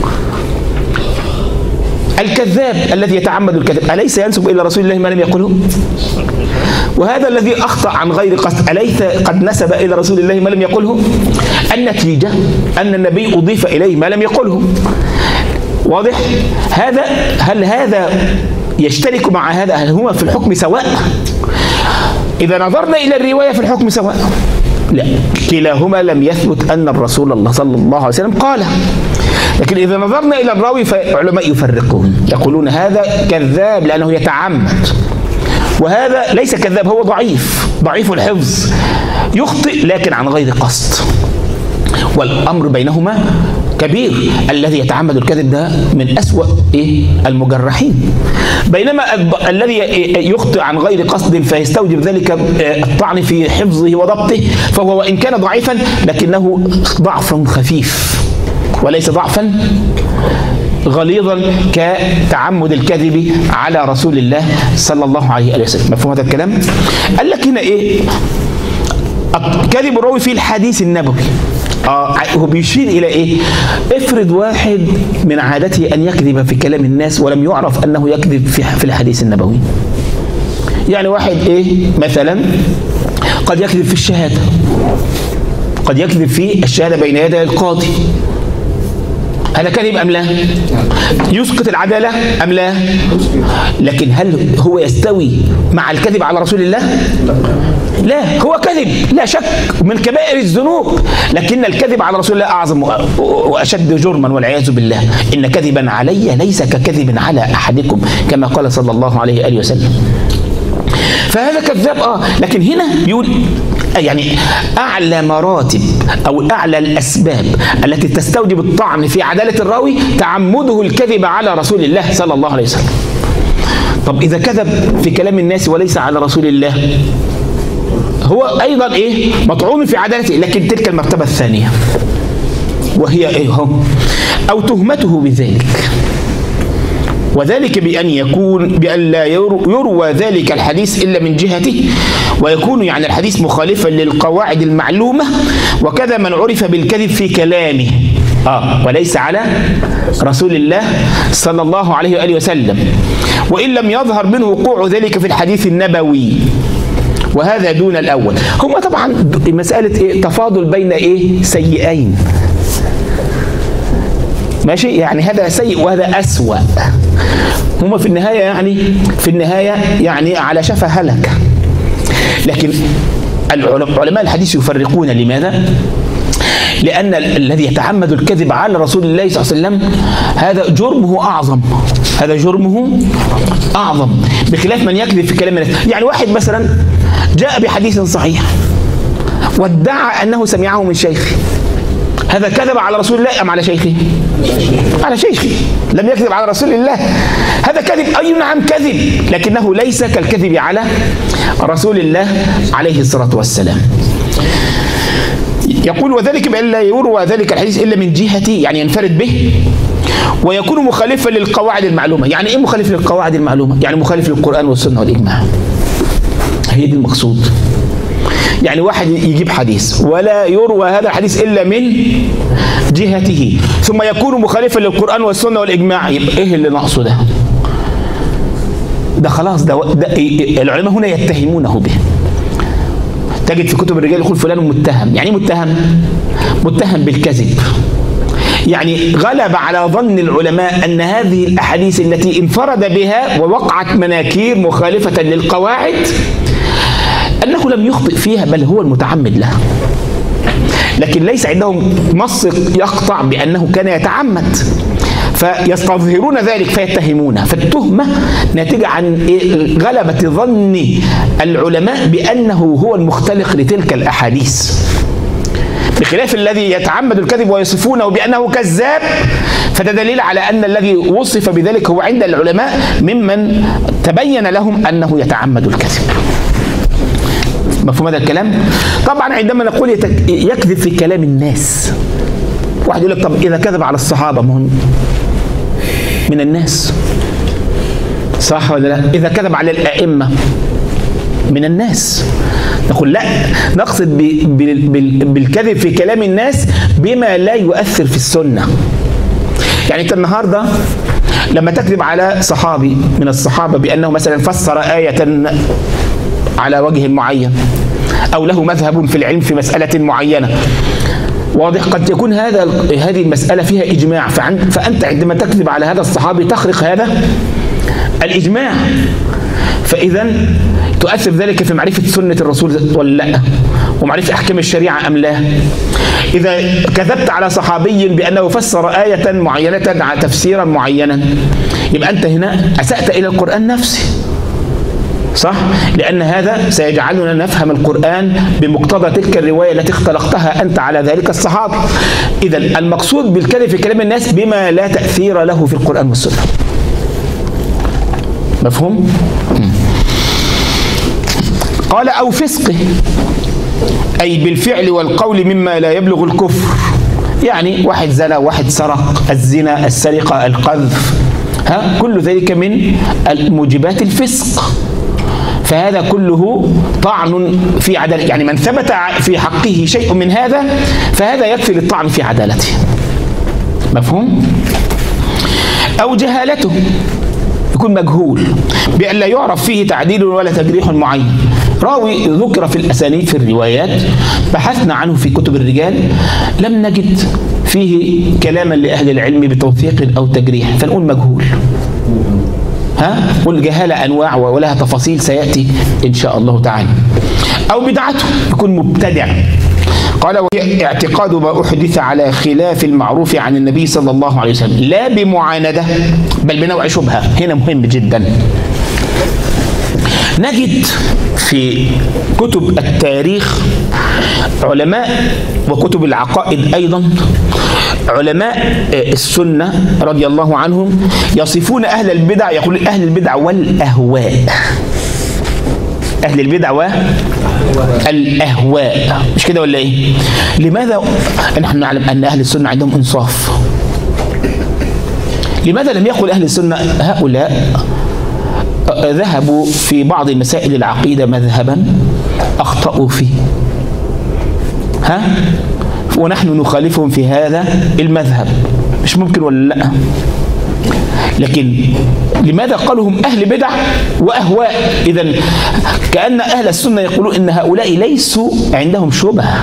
الكذاب الذي يتعمد الكذب أليس ينسب إلى رسول الله ما لم يقله؟ وهذا الذي أخطأ عن غير قصد أليس قد نسب إلى رسول الله ما لم يقله؟ النتيجة أن النبي أضيف إليه ما لم يقله. واضح؟ هذا هل هذا يشترك مع هذا؟ هل هو في الحكم سواء؟ إذا نظرنا إلى الرواية في الحكم سواء؟ لا، كلاهما لم يثبت أن الرسول الله صلى الله عليه وسلم قاله. لكن إذا نظرنا إلى الراوي فعلماء يفرقون، يقولون هذا كذاب لأنه يتعمد، وهذا ليس كذاب، هو ضعيف ضعيف الحفظ يخطئ لكن عن غير قصد. والأمر بينهما كبير. الذي يتعمد الكذب ده من أسوأ إيه؟ المجرحين. بينما الذي يخطئ عن غير قصد فيستوجب ذلك الطعن في حفظه وضبطه فهو وإن كان ضعيفا لكنه ضعف خفيف وليس ضعفا غليظا كتعمد الكذب على رسول الله صلى الله عليه وسلم. مفهوم هذا الكلام؟ قال لك هنا ايه؟ كذب الراوي في الحديث النبوي. آه هو بيشير الى ايه؟ افرض واحد من عادته ان يكذب في كلام الناس ولم يعرف انه يكذب في في الحديث النبوي. يعني واحد ايه مثلا قد يكذب في الشهاده، قد يكذب في الشهاده بين يدي القاضي، هذا كذب أم لا؟ يسقط العدالة أم لا؟ لكن هل هو يستوي مع الكذب على رسول الله؟ لا، هو كذب لا شك من كبائر الذنوب، لكن الكذب على رسول الله أعظم وأشد جرما والعياذ بالله. إن كذبا علي ليس ككذب على أحدكم كما قال صلى الله عليه وآله وسلم. فهذا كذاب اه لكن هنا يقول يعني اعلى مراتب او اعلى الاسباب التي تستوجب الطعن في عداله الراوي تعمده الكذب على رسول الله صلى الله عليه وسلم. طب اذا كذب في كلام الناس وليس على رسول الله هو ايضا ايه مطعون في عدالته، لكن تلك المرتبه الثانيه وهي ايه هم او تهمته بذلك، وذلك بأن يكون بأن لا يروى ذلك الحديث إلا من جهته، ويكون يعني الحديث مخالفا للقواعد المعلومة، وكذا من عرف بالكذب في كلامه آه وليس على رسول الله صلى الله عليه وآله وسلم، وإن لم يظهر منه وقوع ذلك في الحديث النبوي، وهذا دون الأول. هم طبعا مسألة إيه؟ تفاضل بين إيه سيئين، ماشي، يعني هذا سيء وهذا أسوأ، هما في النهاية يعني في النهاية يعني على شفا هلكة. لكن علماء الحديث يفرقون، لماذا؟ لأن الذي يتعمد الكذب على رسول الله صلى الله عليه وسلم هذا جرمه أعظم، هذا جرمه أعظم بخلاف من يكذب في كلام الناس. يعني واحد مثلا جاء بحديث صحيح وادعى أنه سمعه من شيخه، هذا كذب على رسول الله أم على شيخه؟ على شيخه، لم يكذب على رسول الله. هذا كذب، أي نعم كذب، لكنه ليس كالكذب على رسول الله عليه الصلاة والسلام. يقول وذلك بأن لا يروى ذلك الحديث إلا من جهته، يعني ينفرد به، ويكون مخالفا للقواعد المعلومة. يعني إيه مخالف للقواعد المعلومة؟ يعني مخالف للقرآن والسنة والإجماع، هي دي المقصود. يعني واحد يجيب حديث ولا يروى هذا الحديث إلا من جهته، ثم يكون مخالفا للقرآن والسنة والإجماع، يبقى إيه اللي ناقصه ده؟ ده خلاص، ده, ده العلماء هنا يتهمونه به. تجد في كتب الرجال يقول فلان متهم. يعني متهم؟ متهم بالكذب. يعني غلب على ظن العلماء أن هذه الأحاديث التي انفرد بها ووقعت مناكير مخالفة للقواعد أنه لم يخطئ فيها، بل هو المتعمد لها، لكن ليس عندهم نص يقطع بأنه كان يتعمد، فيستظهرون ذلك فيتهمونه. فالتهمة ناتجة عن غلبة ظن العلماء بأنه هو المختلق لتلك الأحاديث، بخلاف الذي يتعمد الكذب ويصفونه بأنه كذاب، فده دليل على أن الذي وصف بذلك هو عند العلماء ممن تبين لهم أنه يتعمد الكذب. مفهوم هذا الكلام؟ طبعا عندما نقول يكذب في كلام الناس، واحد يقول لك طب إذا كذب على الصحابة ما هم من الناس، صح ولا لا؟ إذا كذب على الأئمة من الناس، نقول لا، نقصد بالكذب في كلام الناس بما لا يؤثر في السنة. يعني أنت النهاردة لما تكذب على صحابي من الصحابة بأنه مثلا فسر آية على وجه معين أو له مذهب في العلم في مسألة معينة، واضح، قد يكون هذا هذه المسألة فيها إجماع، فأنت عندما تكذب على هذا الصحابي تخرق هذا الإجماع، فإذا تؤثر ذلك في معرفة سنة الرسول ولا لا، ومعرفة أحكام الشريعة أم لا. إذا كذبت على صحابي بأنه فسر آية معينة على تفسيرا معينا، يبقى أنت هنا أسأت إلى القرآن نفسه، صح؟ لأن هذا سيجعلنا نفهم القرآن بمقتضى تلك الرواية التي اختلقتها أنت على ذلك الصحابي. إذا المقصود بالكذب في كلام الناس بما لا تأثير له في القرآن والسنة. مفهوم؟ قال أو فسقه، أي بالفعل والقول مما لا يبلغ الكفر. يعني واحد زنى، واحد سرق، الزنا، السرقة، القذف، ها كل ذلك من موجبات الفسق، فهذا كله طعن في عدالته. يعني من ثبت في حقه شيء من هذا فهذا يكفي للطعن في عدالته. مفهوم؟ أو جهالته، يكون مجهول بأن لا يعرف فيه تعديل ولا تجريح معين. راوي ذكر في الأسانيد في الروايات، بحثنا عنه في كتب الرجال، لم نجد فيه كلاما لأهل العلم بتوثيق أو تجريح فنقول مجهول. ها؟ والجهالة أنواع ولها تفاصيل سيأتي إن شاء الله تعالى. أو بدعته يكون مبتدع. قال وهي اعتقاد ما أحدث على خلاف المعروف عن النبي صلى الله عليه وسلم لا بمعاندة بل بنوع شبهة. هنا مهم جدا. نجد في كتب التاريخ علماء وكتب العقائد أيضا علماء السنة رضي الله عنهم يصفون أهل البدع، يقول أهل البدع والأهواء. أهل البدع والأهواء، مش كده ولا إيه؟ لماذا نحن نعلم أن أهل السنة عندهم إنصاف؟ لماذا لم يقل أهل السنة هؤلاء ذهبوا في بعض مسائل العقيدة مذهبا أخطأوا فيه، ها؟ ونحن نخالفهم في هذا المذهب، مش ممكن ولا لا؟ لكن لماذا قالوا هم أهل بدع وأهواء؟ إذن كأن أهل السنة يقولون إن هؤلاء ليسوا عندهم شبهة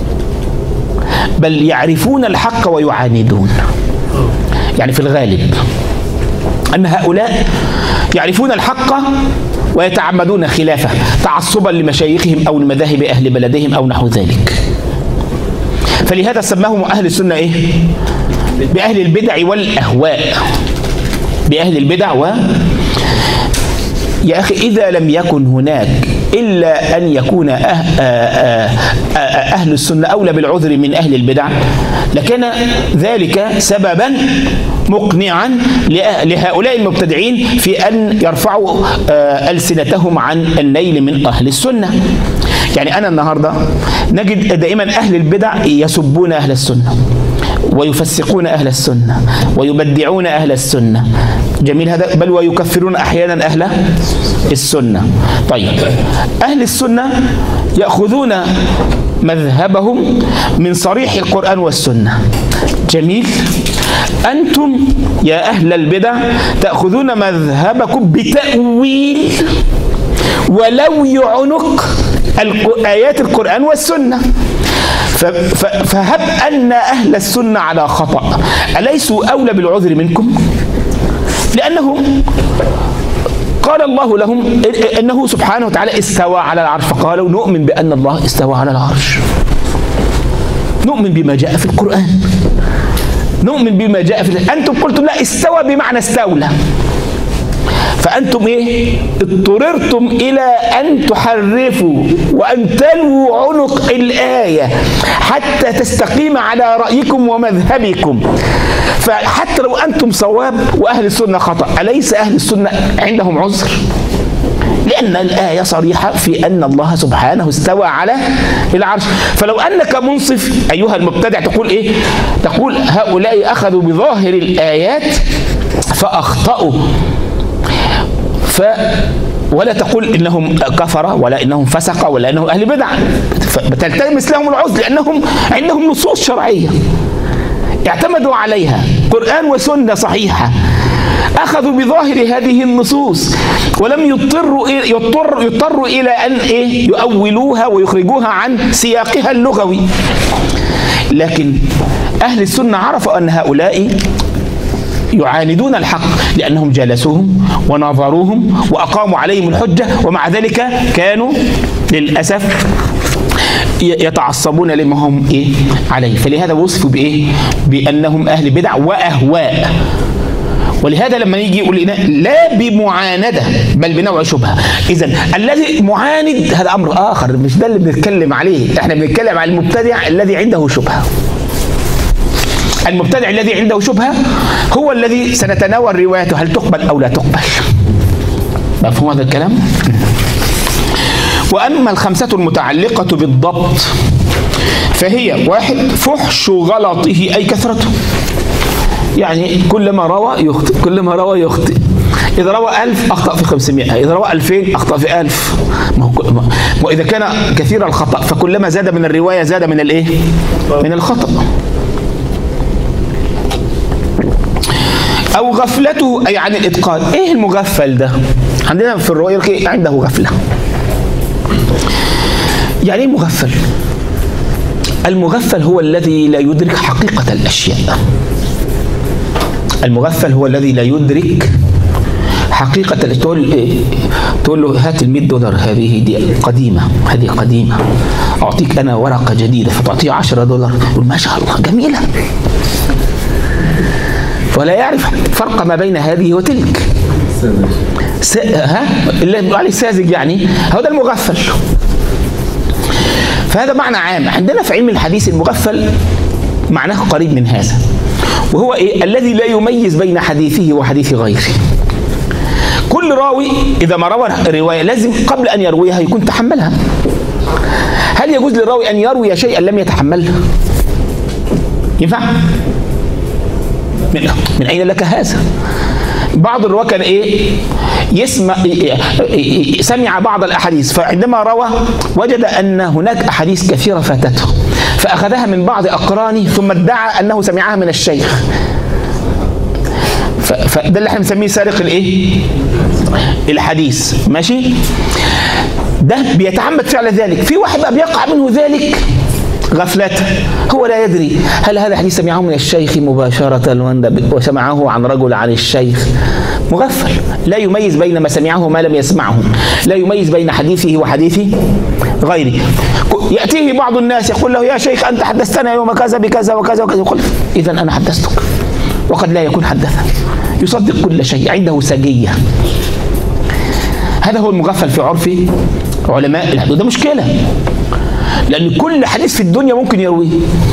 بل يعرفون الحق ويعاندون. يعني في الغالب أن هؤلاء يعرفون الحق ويتعمدون خلافه تعصبا لمشايخهم أو لمذاهب أهل بلدهم أو نحو ذلك. فلهذا سماهم أهل السنة إيه؟ بأهل البدع والأهواء. بأهل البدع و يا أخي إذا لم يكن هناك إلا أن يكون أه... أه... أه... أهل السنة أولى بالعذر من أهل البدع لكان ذلك سببا مقنعا لهؤلاء المبتدعين في أن يرفعوا ألسنتهم عن النيل من أهل السنة. يعني أنا النهاردة نجد دائما أهل البدع يسبون أهل السنة ويفسقون أهل السنة ويبدعون أهل السنة. جميل هذا، بل ويكفرون أحيانا أهل السنة. طيب أهل السنة يأخذون مذهبهم من صريح القرآن والسنة. جميل. أنتم يا أهل البدع تأخذون مذهبكم بتأويل ولو يعنق آيات القرآن والسنة. فهب أن أهل السنة على خطأ أليسوا أولى بالعذر منكم؟ لأنهم قال الله لهم إنه سبحانه وتعالى استوى على العرش، فقالوا نؤمن بأن الله استوى على العرش، نؤمن بما جاء في القرآن، نؤمن بما جاء في. أنتم قلتم لا، استوى بمعنى استولى. فأنتم إيه؟ اضطررتم إلى أن تحرفوا وأن تلووا عنق الآية حتى تستقيم على رأيكم ومذهبكم. فحتى لو أنتم صواب وأهل السنة خطأ، أليس أهل السنة عندهم عذر؟ لأن الآية صريحة في أن الله سبحانه استوى على العرش. فلو أنك منصف أيها المبتدع تقول إيه؟ تقول هؤلاء أخذوا بظاهر الآيات فأخطأوا، ف ولا تقول إنهم كفرة ولا إنهم فسقة ولا إنهم أهل بدع، فتلتمس لهم العذر لأنهم عندهم نصوص شرعية اعتمدوا عليها، قرآن وسنة صحيحة، أخذوا بظاهر هذه النصوص ولم يضطروا يضطر يضطروا إلى أن إيه يؤولوها ويخرجوها عن سياقها اللغوي. لكن أهل السنة عرفوا أن هؤلاء يعاندون الحق لأنهم جلسوهم وناظروهم وأقاموا عليهم الحجة، ومع ذلك كانوا للأسف يتعصبون لما هم إيه عليه. فلهذا وصفوا بإيه؟ بأنهم أهل بدع وأهواء. ولهذا لما يجي يقول لنا لا بمعاندة بل بنوع شبهة، إذن الذي معاند هذا أمر آخر، مش ده اللي بنتكلم عليه. احنا بنتكلم على المبتدع الذي عنده شبهة. المبتدع الذي عنده شبهة هو الذي سنتناول روايته هل تقبل أو لا تقبل. مفهوم هذا الكلام؟ وأما الخمسة المتعلقة بالضبط فهي واحد فحش غلطه أي كثرته، يعني كلما روى يخطئ، كلما روى يخطئ. إذا روى ألف أخطأ في خمسمائة، إذا روى ألفين أخطأ في ألف. وإذا كان كثير الخطأ فكلما زاد من الرواية زاد من الإيه؟ من الخطأ. أو غفلته أي عن الإتقان. إيه المغفل ده؟ عندنا في الرواية عنده غفلة. يعني إيه مغفل؟ المغفل هو الذي لا يدرك حقيقة الأشياء. المغفل هو الذي لا يدرك حقيقة. تقول إيه؟ تقول له هات المئة دولار، هذه دي قديمة، هذه قديمة، أعطيك أنا ورقة جديدة، فتعطيه عشرة دولار، يقول ما شاء الله جميلة، ولا يعرف فرق ما بين هذه وتلك. س... ها اللي بيقول عليه ساذج يعني هو ده المغفل. فهذا معنى عام عندنا في علم الحديث. المغفل معناه قريب من هذا، وهو إيه؟ الذي لا يميز بين حديثه وحديث غيره. كل راوي إذا ما روى رواية لازم قبل أن يرويها يكون تحملها. هل يجوز للراوي أن يروي شيئا لم يتحمله؟ ينفع؟ من, من أين لك هذا؟ بعض الرواة كان إيه؟ يسمع سمع بعض الأحاديث، فعندما روى وجد أن هناك أحاديث كثيرة فاتته، فأخذها من بعض أقرانه ثم ادعى أنه سمعها من الشيخ. فده اللي احنا بنسميه سارق الايه؟ الحديث. ماشي؟ ده بيتعمد فعل ذلك. في واحد بقى بيقع منه ذلك غفلته، هو لا يدري هل هذا حديث سمعه من الشيخ مباشرة وسمعه عن رجل عن الشيخ. مغفل، لا يميز بين ما سمعه وما لم يسمعه، لا يميز بين حديثه وحديث غيره. يأتيه بعض الناس يقول له يا شيخ أنت حدثتنا يوم كذا بكذا وكذا وكذا، يقول إذن أنا حدثتك، وقد لا يكون حدثا، يصدق كل شيء، عنده سجية. هذا هو المغفل في عرف علماء الحديث. ده مشكلة، لأن كل حديث في الدنيا ممكن يرويه،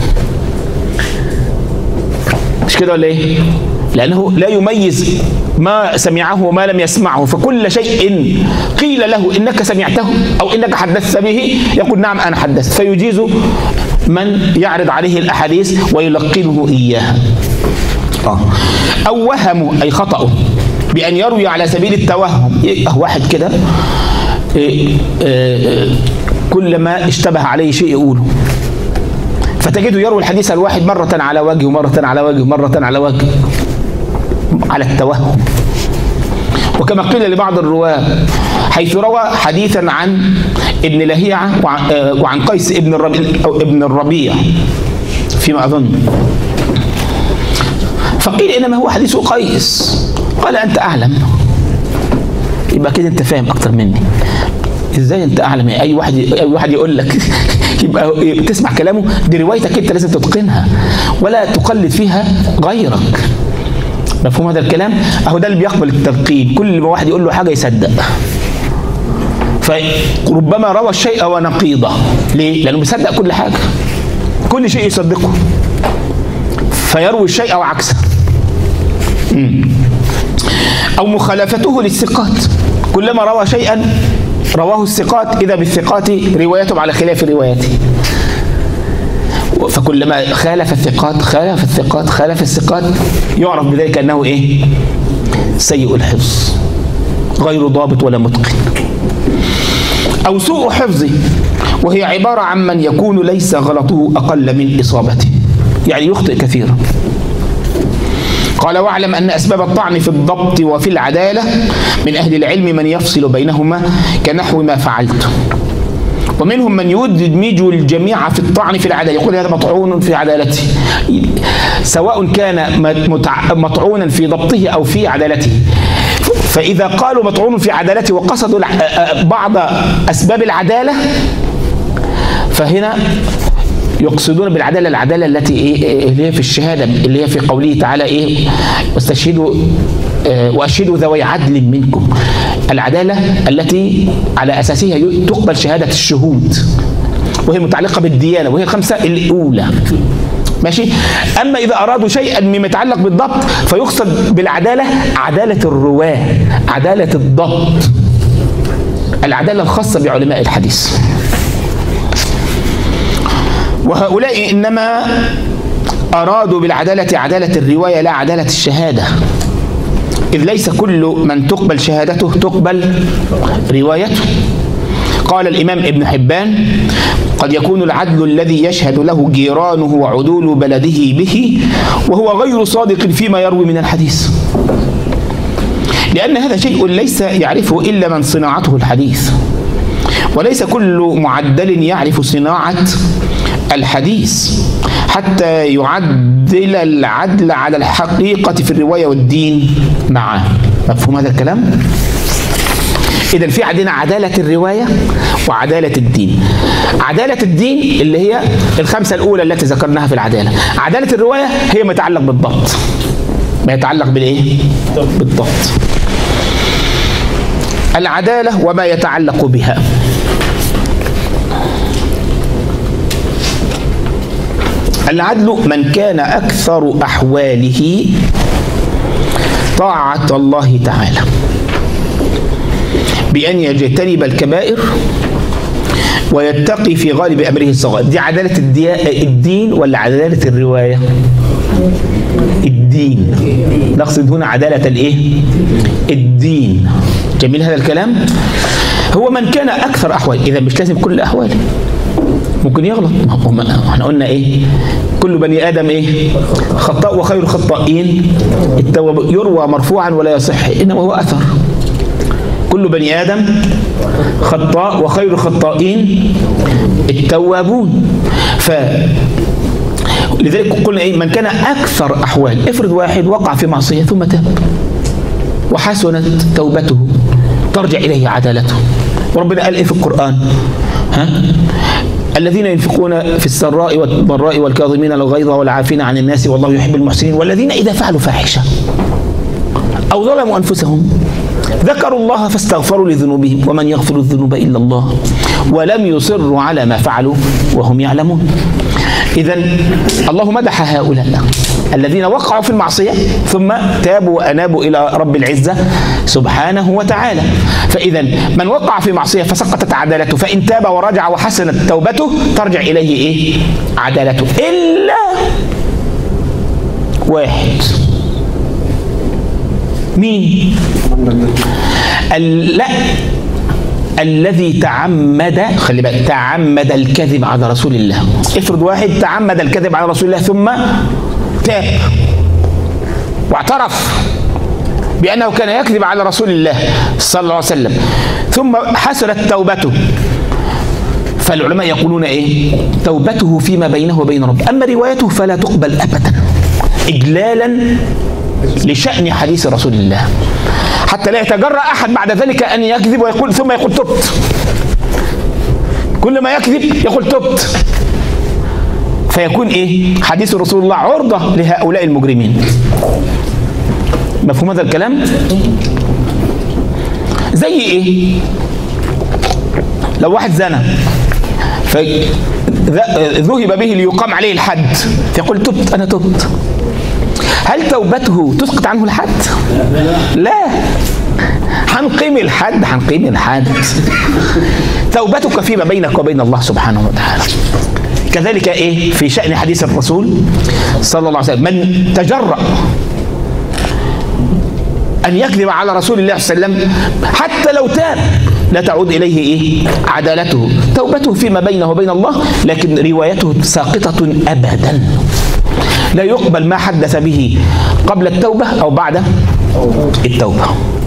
مش كده ولا إيه؟ لأنه لا يميز ما سمعه وما لم يسمعه، فكل شيء قيل له إنك سمعته أو إنك حدثت به يقول نعم أنا حدثت، فيجيز من يعرض عليه الأحاديث ويلقنه إياها. أو وهموا أي خطأوا بأن يروي على سبيل التوهم. واحد كده كلما اشتبه عليه شيء يقوله، فتجده يروي الحديث الواحد مرة على وجه ومرة على وجه ومرة على وجه، على التوهم. وكما قيل لبعض الرواة حيث روى حديثا عن ابن لهيعة وعن قيس ابن الربيع أو ابن الربيع فيما أظن، فقيل إنما هو حديث قيس، قال أنت أعلم. يبقى كده أنت فاهم أكتر مني. إزاي أنت أعلم؟ أي واحد أي واحد يقول لك يبقى تسمع كلامه، دي روايتك أنت لازم تتقنها ولا تقلد فيها غيرك. مفهوم هذا الكلام؟ أهو ده اللي بيقبل التلقين، كل ما واحد يقول له حاجة يصدق. فربما روى الشيء ونقيضه. ليه؟ لأنه بيصدق كل حاجة، كل شيء يصدقه، فيروي الشيء أو عكسه. أو مخالفته للثقات، كلما روى شيئا رواه الثقات إذا بالثقات روايتهم على خلاف روايته، فكلما خالف الثقات خالف الثقات خالف الثقات يعرف بذلك أنه إيه؟ سيء الحفظ، غير ضابط ولا متقن. أو سوء حفظه، وهي عبارة عن من يكون ليس غلطه أقل من إصابته، يعني يخطئ كثيرا. قال واعلم أن أسباب الطعن في الضبط وفي العدالة من أهل العلم من يفصل بينهما كنحو ما فعلت، ومنهم من يدمج الجميع في الطعن في العدالة، يقول هذا مطعون في عدالته، سواء كان مطعونا في ضبطه أو في عدالته. فإذا قالوا مطعون في عدالته وقصدوا بعض أسباب العدالة، فهنا يقصدون بالعدالة العدالة التي إيه اللي هي في الشهادة، اللي هي في قوله تعالى إيه واستشهدوا وأشهدوا ذوي عدل منكم، العدالة التي على أساسها تقبل شهادة الشهود، وهي متعلقة بالديانة، وهي الخمسة الأولى. ماشي؟ أما إذا أرادوا شيئا مما يتعلق بالضبط فيقصد بالعدالة عدالة الرواة، عدالة الضبط، العدالة الخاصة بعلماء الحديث. وهؤلاء إنما أرادوا بالعدالة عدالة الرواية لا عدالة الشهادة، إذ ليس كل من تقبل شهادته تقبل روايته. قال الإمام ابن حبان قد يكون العدل الذي يشهد له جيرانه وعدول بلده به وهو غير صادق فيما يروي من الحديث، لأن هذا شيء ليس يعرفه إلا من صناعته الحديث، وليس كل معدل يعرف صناعة الحديث حتى يعدل العدل على الحقيقة في الرواية والدين معا. مفهوم هذا الكلام؟ إذا في عندنا عدالة الرواية وعدالة الدين. عدالة الدين اللي هي الخمسة الأولى التي ذكرناها في العدالة. عدالة الرواية هي ما يتعلق بالضبط، ما يتعلق بالإيه؟ بالضبط. العدالة وما يتعلق بها. العدل من كان أكثر أحواله طاعة الله تعالى بأن يجتنب الكبائر ويتقي في غالب أمره الصغائر. دي عدالة الدين ولا عدالة الرواية؟ الدين. نقصد هنا عدالة الإيه؟ الدين. جميل هذا الكلام؟ هو من كان أكثر أحواله. إذا مش لازم كل أحواله، ممكن يغلط. احنا قلنا ايه؟ كل بني ادم ايه؟ خطاء وخير الخطائين التواب. يروى مرفوعا ولا يصح، انما هو اثر. كل بني ادم خطاء وخير الخطائين التوابون. ف لذلك قلنا ايه؟ من كان اكثر احوال. افرض واحد وقع في معصيه ثم تاب وحسنت توبته، ترجع اليه عدالته. وربنا قال ايه في القران؟ ها؟ الذين ينفقون في السراء والضراء والكاظمين الغيظ والعافين عن الناس والله يحب المحسنين والذين إذا فعلوا فاحشة أو ظلموا أنفسهم ذكروا الله فاستغفروا لذنوبهم ومن يغفر الذنوب إلا الله ولم يصروا على ما فعلوا وهم يعلمون. إذن الله مدح هؤلاء الذين وقعوا في المعصية ثم تابوا وأنابوا إلى رب العزة سبحانه وتعالى. فإذا من وقع في معصية فسقطت عدالته، فإن تاب ورجع وحسنت توبته ترجع إليه إيه؟ عدالته. إلا واحد. مين؟ لا، الذي تعمد، خلي بالك، تعمد الكذب على رسول الله. افرض واحد تعمد الكذب على رسول الله ثم تاب واعترف بأنه كان يكذب على رسول الله صلى الله عليه وسلم ثم حسنت توبته، فالعلماء يقولون ايه؟ توبته فيما بينه وبين ربه، أما روايته فلا تقبل أبدا إجلالا لشأن حديث رسول الله، حتى لا يتجرأ أحد بعد ذلك أن يكذب ويقول ثم يقول تبت. كل ما يكذب يقول تبت، فيكون إيه؟ حديث رسول الله عرضة لهؤلاء المجرمين. مفهوم هذا الكلام؟ زي إيه؟ لو واحد زنى فذهب به ليقام عليه الحد فيقول تبت، أنا تبت، هل توبته تسقط عنه الحد؟ لا، هنقيم الحد، هنقيم الحد. توبتك فيما بينك وبين الله سبحانه وتعالى. كذلك ايه في شأن حديث الرسول صلى الله عليه وسلم، من تجرأ أن يكذب على رسول الله صلى الله عليه وسلم حتى لو تاب لا تعود إليه إيه؟ عدالته، توبته فيما بينه وبين الله، لكن روايته ساقطة أبدا. لا يقبل ما حدث به قبل التوبة أو بعد التوبة.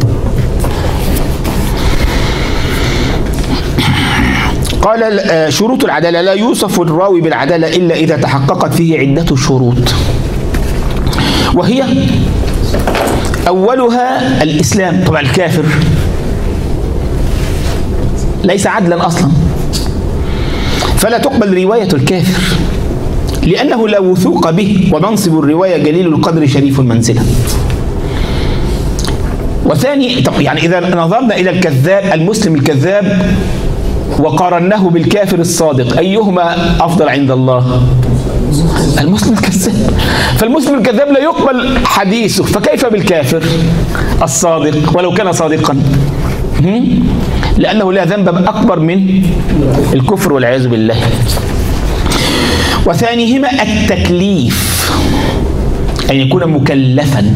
قال شروط العدالة: لا يوصف الراوي بالعدالة إلا إذا تحققت فيه عدة شروط، وهي أولها الإسلام. طبعا الكافر ليس عدلا أصلا، فلا تقبل رواية الكافر لأنه لا وثوق به، ومنصب الرواية جليل القدر شريف المنزلة. وثاني، طب يعني إذا نظرنا إلى الكذاب المسلم الكذاب وقارناه بالكافر الصادق، أيهما أفضل عند الله؟ المسلم الكذاب. فالمسلم الكذاب لا يقبل حديثه، فكيف بالكافر الصادق ولو كان صادقا؟ لأنه لا ذنب أكبر من الكفر والعياذ بالله. وثانيهما التكليف، أن يكون مكلفا،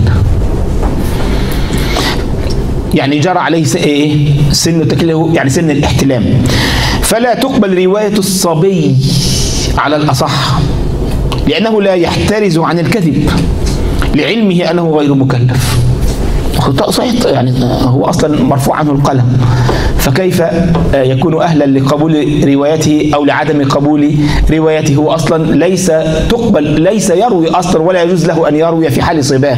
يعني جرى عليه سن التكليف، يعني سن الاحتلام. فلا تقبل رواية الصبي على الأصح، لأنه لا يحترز عن الكذب لعلمه أنه غير مكلف. صحيح، يعني هو أصلا مرفوع عنه القلم، فكيف يكون أهلا لقبول روايته أو لعدم قبول روايته؟ هو أصلا ليس تقبل، ليس يروي أصلا ولا يجوز له أن يروي في حال صباه.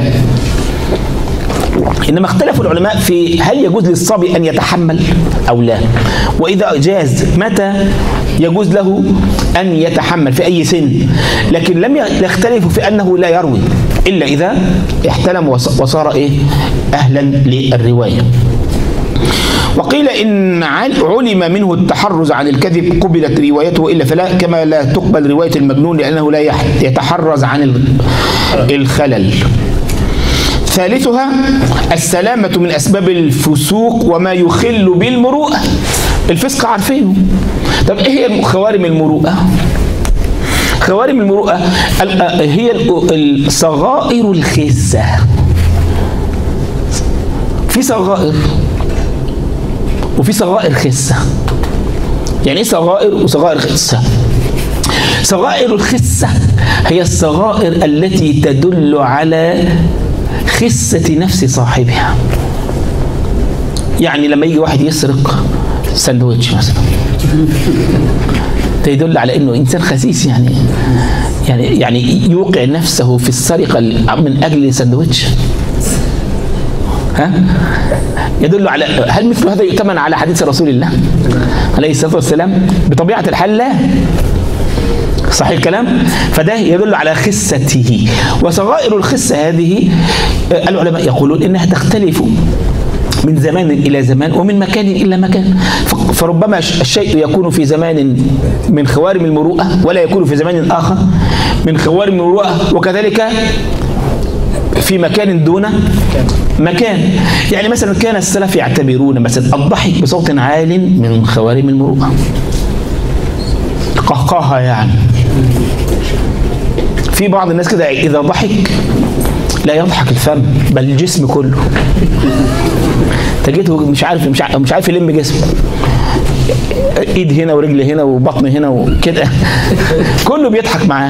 إنما اختلفوا العلماء في هل يجوز للصبي أن يتحمل أو لا، وإذا جاز متى يجوز له أن يتحمل، في أي سن. لكن لم يختلفوا في أنه لا يروي إلا إذا احتلم وصار إيه أهلا للرواية. وقيل إن علم منه التحرز عن الكذب قبلت روايته، وإلا فلا، كما لا تقبل رواية المجنون لأنه لا يتحرز عن الخلل. ثالثها السلامة من أسباب الفسوق وما يخل بالمروءة. الفسق عارفينه. طب إيه هي خوارم المروءة؟ خوارم المروءة هي الصغائر الخسة. في صغائر وفي صغائر خسة. يعني ايه صغائر وصغائر خسة؟ صغائر الخسة هي الصغائر التي تدل على خسة نفس صاحبها. يعني لما يجي واحد يسرق سندوتش مثلا، ده يدل على انه انسان خسيس، يعني يعني يعني يوقع نفسه في السرقة من اجل سندوتش. ها؟ يدل على، هل مثل هذا يؤتمن على حديث رسول الله عليه الصلاة والسلام؟ بطبيعة الحال لا. صحيح الكلام؟ فده يدل على خسته. وصغائر الخسة هذه العلماء يقولون إنها تختلف من زمان إلى زمان ومن مكان إلى مكان. فربما الشيء يكون في زمان من خوارم المروءة ولا يكون في زمان آخر من خوارم المروءة، وكذلك في مكان دون مكان. يعني مثلا كان السلف يعتبرون مثلا الضحك بصوت عال من خوارم المروءة، قهقهة يعني. في بعض الناس كده إذا ضحك لا يضحك الفم بل الجسم كله. تجده مش عارف مش عارف, مش عارف يلم جسمه، ايد هنا ورجل هنا وبطن هنا وكده كله بيضحك معاه.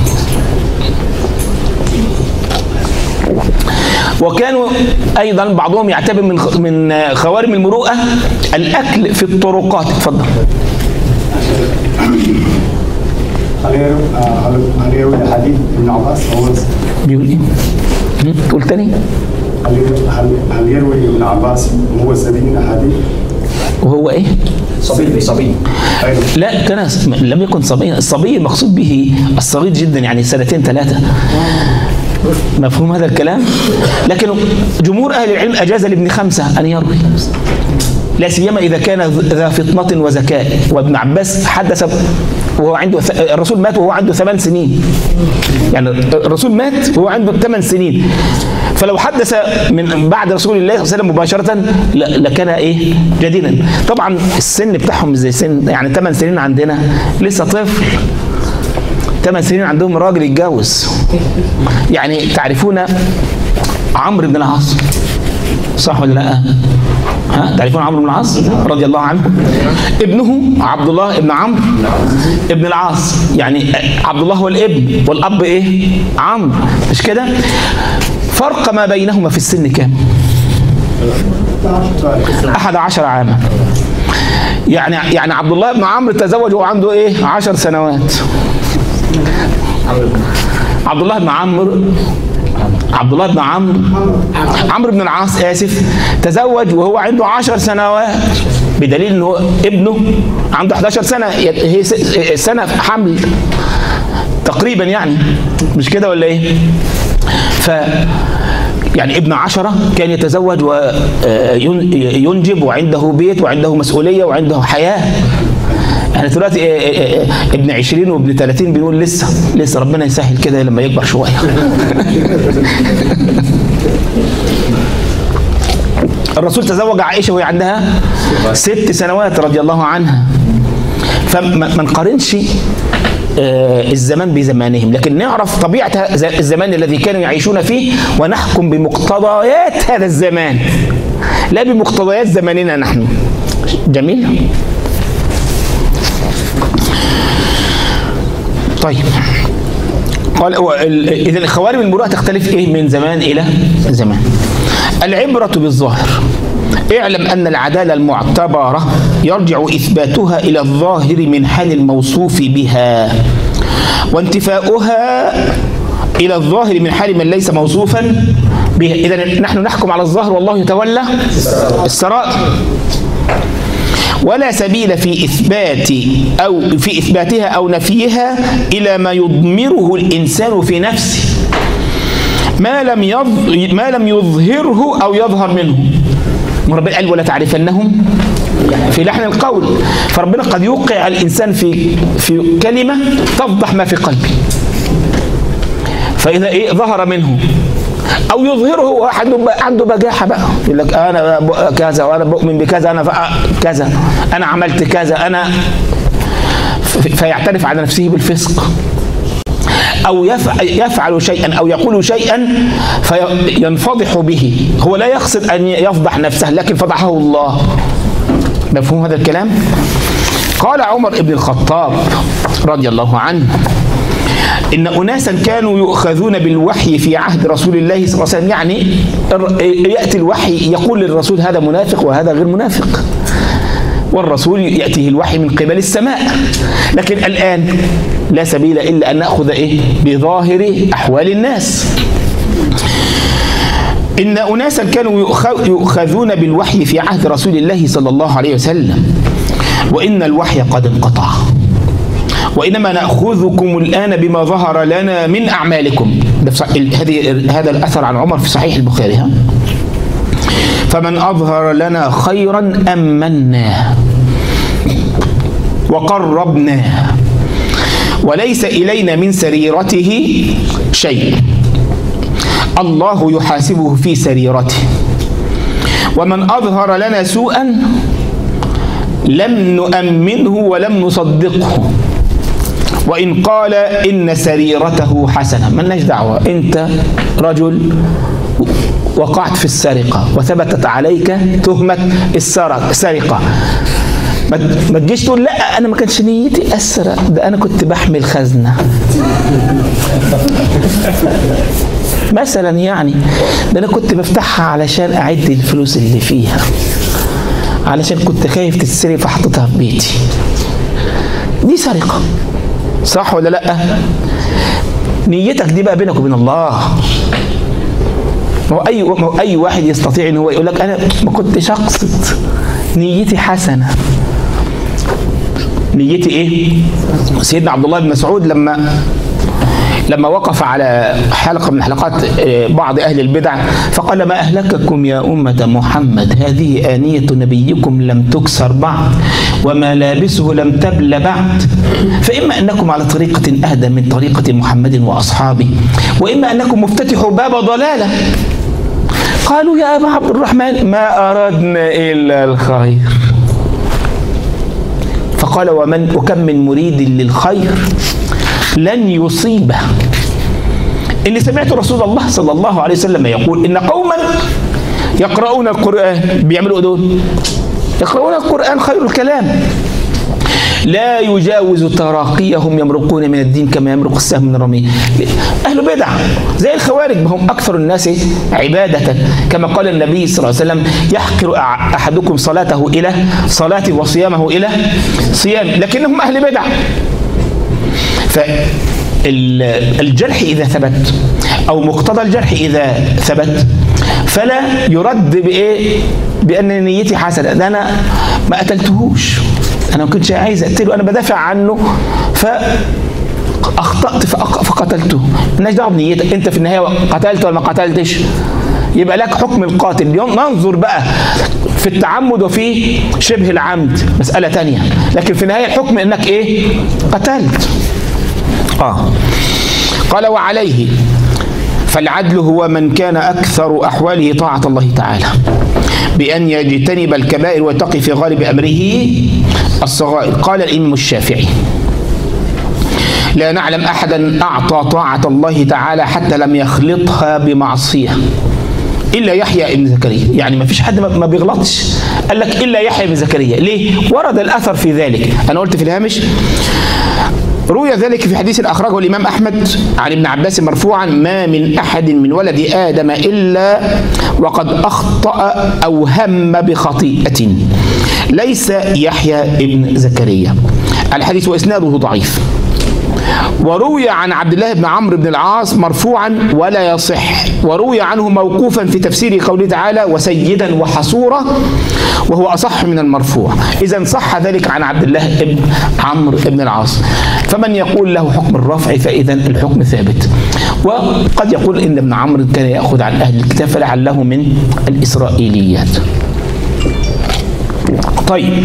وكانوا ايضا بعضهم يعتبر من من خوارم المروءه الاكل في الطرقات. اتفضل. هل يروي حديث ابن عباس؟ بيقول ايه؟ تقول تاني؟ هل هل يروي ابن عباس وهو سبيل حديث؟ وهو ايه؟ صبي صبي. لا كان لم يكن صبي. الصبي المقصود به الصغير جدا، يعني سنتين ثلاثه. مفهوم هذا الكلام؟ لكن جمهور اهل العلم اجاز لابن خمسه ان يروي، لا سيما اذا كان ذا فطنه وذكاء. وابن عباس حدث وهو عنده، الرسول مات وهو عنده ثمان سنين، يعني الرسول مات وهو عنده ثمان سنين، فلو حدث من بعد رسول الله صلى الله عليه وسلم مباشرة لكان ايه جديدا. طبعا السن بتاعهم زي سن، يعني ثمان سنين عندنا لسه طفل، ثمان سنين عندهم راجل يتجوز. يعني تعرفون عمرو بن العاص صح ولا لا؟ ها تعرفون عمرو بن العاص رضي الله عنه؟ ابنه عبد الله ابن عمرو ابن العاص، يعني عبد الله هو الابن والاب ايه؟ عمرو، مش كده؟ فرق ما بينهما في السن كام؟ أحد عشر عاما. يعني يعني عبد الله بن عمرو تزوج وهو عنده ايه؟ عشر سنوات. عبد الله بن عمرو عبد الله بن عمرو عمرو بن العاص آسف تزوج وهو عنده عشر سنوات، بدليل انه ابنه عنده احد عشر سنة، هي سنة حمل تقريبا، يعني مش كده ولا ايه؟ ف يعني ابن عشرة كان يتزوج وينجب وعنده بيت وعنده مسؤولية وعنده حياة. احنا دلوقتي ابن عشرين وابن ثلاثين بنقول لسه لسه ربنا يسهل كده لما يكبر شويه. الرسول تزوج عائشه وهي عندها ست سنوات رضي الله عنها. فما نقارنش الزمان بزمانهم، لكن نعرف طبيعه الزمان الذي كانوا يعيشون فيه ونحكم بمقتضيات هذا الزمان لا بمقتضيات زماننا نحن. جميل. طيب قال إذا الخوارم المروءة تختلف إيه من زمان إلى زمان. العبرة بالظاهر. اعلم أن العدالة المعتبرة يرجع إثباتها إلى الظاهر من حال الموصوف بها، وانتفاؤها إلى الظاهر من حال من ليس موصوفا بها. إذن نحن نحكم على الظاهر والله يتولى السرائر. ولا سبيل في إثبات أو في إثباتها أو نفيها إلى ما يضمره الإنسان في نفسه ما لم يظ... ما لم يظهره أو يظهر منه. ربنا قال ولا تعرفنهم في لحن القول، فربنا قد يوقع الإنسان في في كلمة تفضح ما في قلبه، فإذا إيه ظهر منه أو يظهره، واحد عنده بجاحة بقى يقول لك أنا كذا وأنا بؤمن بكذا، أنا كذا، أنا عملت كذا، أنا فيعترف على نفسه بالفسق، أو يفعل شيئا أو يقول شيئا فينفضح به. هو لا يقصد أن يفضح نفسه لكن فضحه الله. مفهوم هذا الكلام؟ قال عمر بن الخطاب رضي الله عنه إن أناسا كانوا يؤخذون بالوحي في عهد رسول الله صلى الله عليه وسلم، يعني يأتي الوحي يقول للرسول هذا منافق وهذا غير منافق، والرسول يأتيه الوحي من قبل السماء. لكن الآن لا سبيل إلا أن نأخذ إيه؟ بظاهر أحوال الناس. إن أناسا كانوا يؤخذون بالوحي في عهد رسول الله صلى الله عليه وسلم وإن الوحي قد انقطع، وإنما نأخذكم الآن بما ظهر لنا من أعمالكم. هذا الأثر عن عمر في صحيح البخاري. فمن أظهر لنا خيرا أمناه وقربناه وليس إلينا من سريرته شيء الله يحاسبه في سريرته، ومن أظهر لنا سوءا لم نؤمنه ولم نصدقه وإن قال إن سريرته حسنة. ملناش دعوة، أنت رجل وقعت في السرقة وثبتت عليك تهمة السرقة، ما تجيش تقول لا أنا ما كانش نيتي أسرق، ده أنا كنت بحمل خزنة مثلا، يعني ده أنا كنت بفتحها علشان أعد الفلوس اللي فيها، علشان كنت خايف تتسرق فحطيتها في بيتي. دي سرقة، صح ولا لا؟ نيتك دي بقى بينك وبين الله. هو أي أي واحد يستطيع إن هو يقول لك أنا ما كنتش أقصد، نيتي حسنة. نيتي إيه؟ سيدنا عبد الله بن مسعود لما لما وقف على حلقة من حلقات بعض أهل البدع فقال ما أهلككم يا أمة محمد، هذه آنية نبيكم لم تكسر بعد وما لابسه لم تبل بعد، فإما أنكم على طريقة أهدى من طريقة محمد وأصحابه وإما أنكم مفتتحوا باب ضلالة. قالوا يا أبا عبد الرحمن ما أردنا إلا الخير. فقال ومن وكم من مريد للخير لن يصيبه. اللي سمعت رسول الله صلى الله عليه وسلم يقول إن قوما يقرؤون القرآن، بيعملوا دول يقرؤون القرآن خير الكلام، لا يجاوز تراقيهم يمرقون من الدين كما يمرق السهم من الرمية. أهل بدع زي الخوارج، هم أكثر الناس عبادة كما قال النبي صلى الله عليه وسلم يحقر أحدكم صلاته إلى صلاته وصيامه إلى صيام، لكنهم أهل بدع. فالجرح إذا ثبت أو مقتضى الجرح إذا ثبت فلا يرد بإيه؟ بأن نيتي حسنة، ده أنا ما قتلتهوش، أنا ما كنتش عايز أقتله، أنا بدافع عنه فأخطأت فقتلته. مالناش دعوة بنيتك، أنت في النهاية قتلت ولا ما قتلتش، يبقى لك حكم القاتل. ننظر بقى في التعمد وفي شبه العمد مسألة تانية، لكن في النهاية الحكم إنك إيه؟ قتلت. آه. قال وعليه فالعدل هو من كان أكثر أحواله طاعة الله تعالى بأن يجتنب الكبائر ويتقي في غالب أمره الصغائر. قال الإمام الشافعي لا نعلم أحدا أعطى طاعة الله تعالى حتى لم يخلطها بمعصية إلا يحيى ابن زكريا. يعني ما فيش حد ما بيغلطش، قال لك إلا يحيى ابن زكريا. ليه؟ ورد الأثر في ذلك. أنا قلت في الهامش روي ذلك في حديث أخرجه الإمام أحمد عن ابن عباس مرفوعا: ما من أحد من ولد آدم إلا وقد أخطأ أو هم بخطيئة ليس يحيى ابن زكريا. الحديث وإسناده ضعيف. وروي عن عبد الله بن عمرو بن العاص مرفوعا ولا يصح، وروي عنه موقوفا في تفسير قوله تعالى: وسيدا وحصورا، وهو أصح من المرفوع. إذا صح ذلك عن عبد الله بن عمرو بن العاص، فمن يقول له حكم الرفع فإذا الحكم ثابت. وقد يقول إن ابن عمرو كان يأخذ عن أهل الكتاب فلعله من الإسرائيليات. طيب،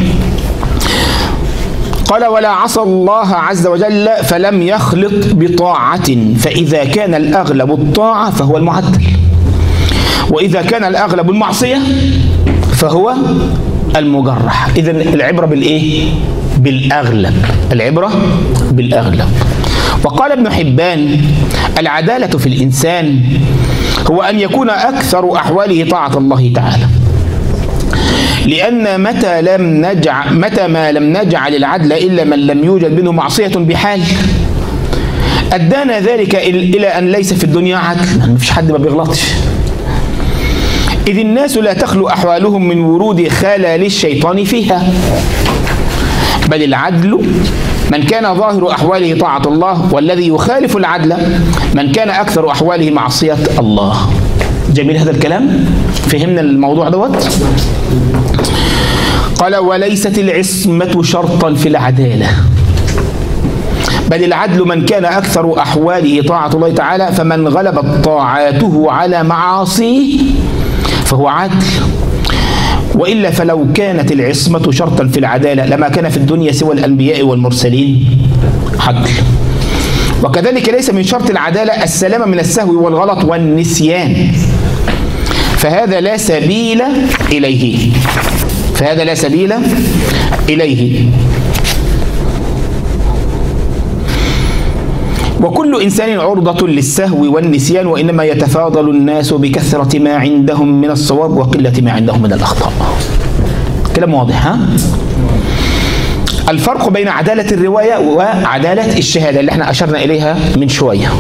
قال: ولا عصى الله عز وجل فلم يخلط بطاعة، فإذا كان الأغلب الطاعة فهو المعدل، وإذا كان الأغلب المعصية فهو المجرح. إذن العبرة بالإيه؟ بالأغلب، العبرة بالأغلب. وقال ابن حبان: العدالة في الإنسان هو أن يكون أكثر أحواله طاعة الله تعالى، لأن متى لم نجعل متى ما لم نجعل العدل إلا من لم يوجد منه معصية بحال، أدانا ذلك إلى أن ليس في الدنيا عدل، ما فيش حد ما بيغلطش. إذ الناس لا تخلو أحوالهم من ورود خلل الشيطان فيها، بل العدل من كان ظاهر أحواله طاعة الله، والذي يخالف العدل من كان أكثر أحواله معصية الله. جميل هذا الكلام؟ فهمنا الموضوع دوت؟ قال: وليست العصمة شرطا في العدالة، بل العدل من كان أكثر أحواله طاعة الله تعالى، فمن غلبت طاعاته على معاصيه فهو عدل. وإلا فلو كانت العصمة شرطا في العدالة لما كان في الدنيا سوى الأنبياء والمرسلين عدل. وكذلك ليس من شرط العدالة السلامة من السهو والغلط والنسيان، فهذا لا سبيل إليه فهذا لا سبيل إليه وكل إنسان عرضة للسهو والنسيان، وإنما يتفاضل الناس بكثرة ما عندهم من الصواب وقلة ما عندهم من الأخطاء. كلام واضح؟ ها؟ الفرق بين عدالة الرواية وعدالة الشهادة اللي احنا أشرنا إليها من شوية.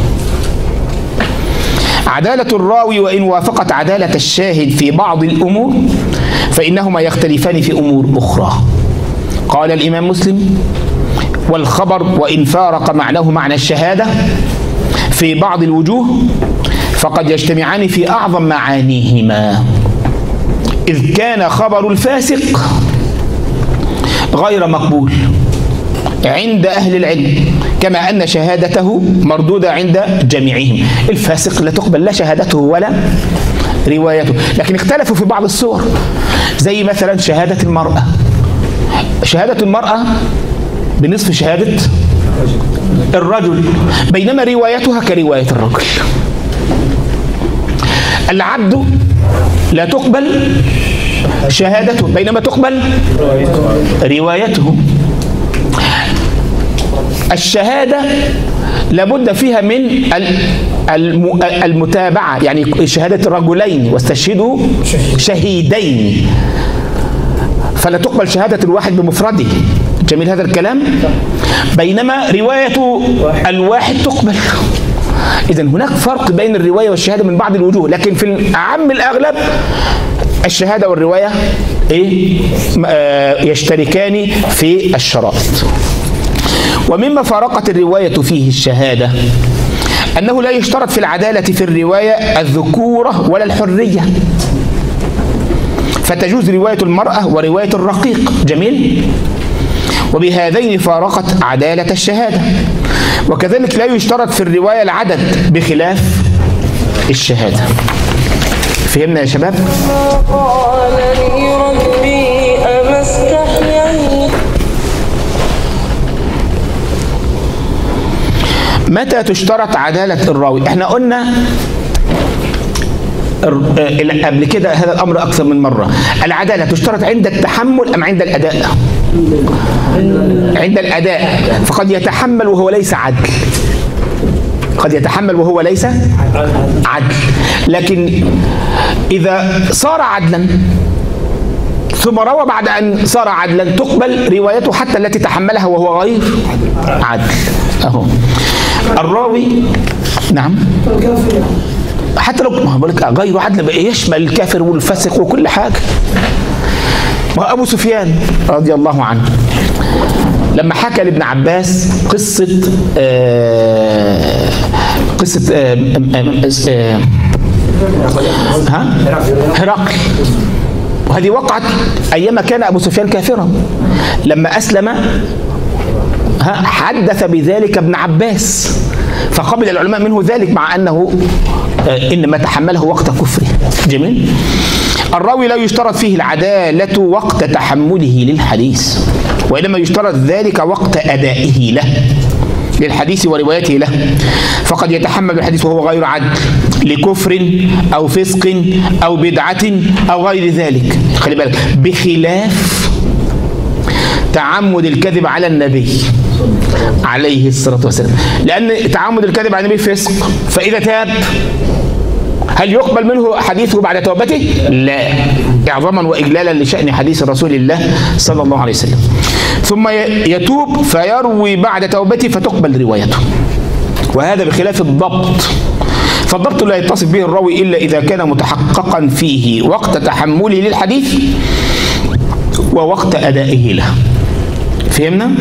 عدالة الراوي وإن وافقت عدالة الشاهد في بعض الأمور فإنهما يختلفان في أمور أخرى. قال الإمام مسلم: والخبر وإن فارق معناه معنى الشهادة في بعض الوجوه فقد يجتمعان في أعظم معانيهما، إذ كان خبر الفاسق غير مقبول عند أهل العلم، كما أن شهادته مردودة عند جميعهم. الفاسق لا تقبل لا شهادته ولا روايته، لكن اختلفوا في بعض الصور، زي مثلا شهادة المرأة. شهادة المرأة بنصف شهادة الرجل، بينما روايتها كرواية الرجل. العبد لا تقبل شهادته بينما تقبل روايته. الشهادة لابد فيها من المتابعة، يعني شهادة الرجلين واستشهدوا شهيدين، فلا تقبل شهادة الواحد بمفرده. جميل هذا الكلام؟ بينما رواية الواحد تقبل. إذن هناك فرق بين الرواية والشهادة من بعض الوجوه، لكن في أعم الأغلب الشهادة والرواية إيه؟ آه يشتركان في الشرائط. ومما فارقت الرواية فيه الشهادة أنه لا يشترط في العدالة في الرواية الذكورة ولا الحرية، فتجوز رواية المرأة ورواية الرقيق. جميل؟ وبهذين فارقت عدالة الشهادة. وكذلك لا يشترط في الرواية العدد بخلاف الشهادة. فهمنا يا شباب؟ قال لي ربي أما استحييت. متى تشترط عدالة الراوي؟ احنا قلنا قبل كده هذا الأمر أكثر من مرة. العدالة تشترط عند التحمل أم عند الأداء؟ عند الأداء، فقد يتحمل وهو ليس عدل، قد يتحمل وهو ليس عدل، لكن إذا صار عدلا ثم روى بعد أن صار عدلا تقبل روايته حتى التي تحملها وهو غير عدل. أهو الراوي نعم حتى لو ما بقول لك غير عدل يشمل الكافر والفاسق وكل حاجة. وأبو سفيان رضي الله عنه لما حكى لابن عباس قصة آه قصة آه آه ها هرقل، وهذه وقعت أيما كان أبو سفيان كافرا، لما أسلم ها حدث بذلك ابن عباس فقبل العلماء منه ذلك مع أنه آه إنما تحمله وقت كفره. جميل. الراوي لا يشترط فيه العدالة وقت تحمله للحديث، وإنما يشترط ذلك وقت أدائه له للحديث وروايته له، فقد يتحمل الحديث وهو غير عدل لكفر أو فسق أو بدعة أو غير ذلك. خلي بالك بخلاف تعمد الكذب على النبي عليه الصلاة والسلام، لأن تعمد الكذب على النبي فسق، فإذا تاب هل يقبل منه حديثه بعد توبته؟ لا، إعظاما وإجلالا لشأن حديث رسول الله صلى الله عليه وسلم. ثم يتوب فيروي بعد توبته فتقبل روايته، وهذا بخلاف الضبط، فالضبط لا يتصف به الراوي إلا إذا كان متحققا فيه وقت تحمله للحديث ووقت أدائه له. فهمنا؟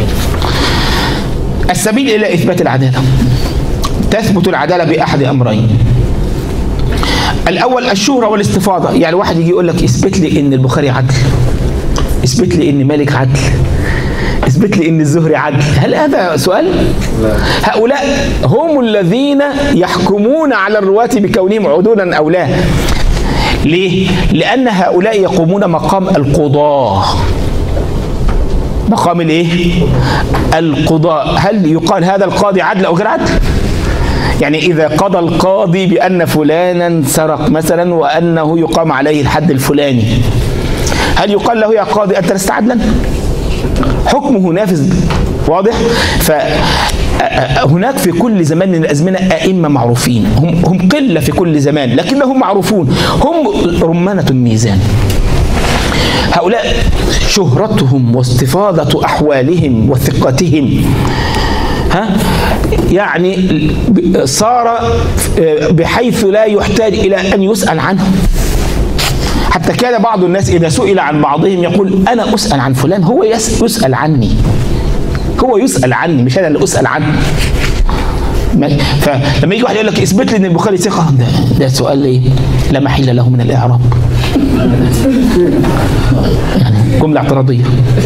السبيل إلى إثبات العدالة. تثبت العدالة بأحد أمرين: الأول الشهرة والاستفاضة، يعني واحد يجي يقول لك اثبت لي إن البخاري عدل، اثبت لي إن مالك عدل، اثبت لي إن الزهري عدل. هل هذا سؤال؟ لا. هؤلاء هم الذين يحكمون على الرواة بكونهم عدولا أو لا. ليه؟ لأن هؤلاء يقومون مقام القضاة. مقام الايه؟ القضاء. هل يقال هذا القاضي عدل أو غير عدل؟ يعني إذا قضى القاضي بأن فلانا سرق مثلا وأنه يقام عليه الحد الفلاني، هل يقال له يا قاضي أنت لست عدلا؟ حكمه نافذ. واضح؟ فهناك في كل زمان من الأزمنة أئمة معروفين، هم هم قلة في كل زمان لكنهم معروفون، هم رمانة الميزان. هؤلاء شهرتهم واستفاضة أحوالهم وثقتهم ها يعني صار بحيث لا يحتاج إلى أن يسأل عنهم. حتى كان بعض الناس إذا سئل عن بعضهم يقول أنا أسأل عن فلان، هو يسأل عني، هو يسأل عني مش أنا اللي أسأل عنه. فلما يجي واحد يقول لك اثبت لي ان البخاري ثقة، ده, ده سؤال ايه؟ لا محل له من الإعراب، يعني جملة اعتراضية.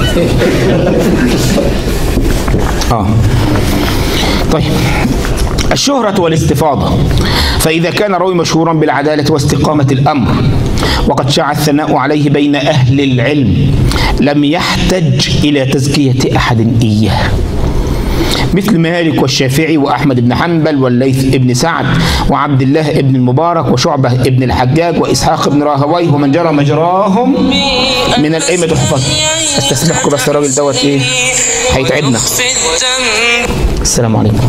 اه طيب، الشهرة والاستفاضة. فإذا كان الراوي مشهورا بالعدالة واستقامة الأمر وقد شاع الثناء عليه بين أهل العلم لم يحتج إلى تزكية أحد إياه، مثل مالك والشافعي وأحمد بن حنبل والليث بن سعد وعبد الله بن المبارك وشعبة بن الحجاج وإسحاق بن راهويه ومن جرى مجراهم من الأئمة الحفاظ. استسمحكم بس الراجل دوت إيه هيتعبنا. السلام عليكم.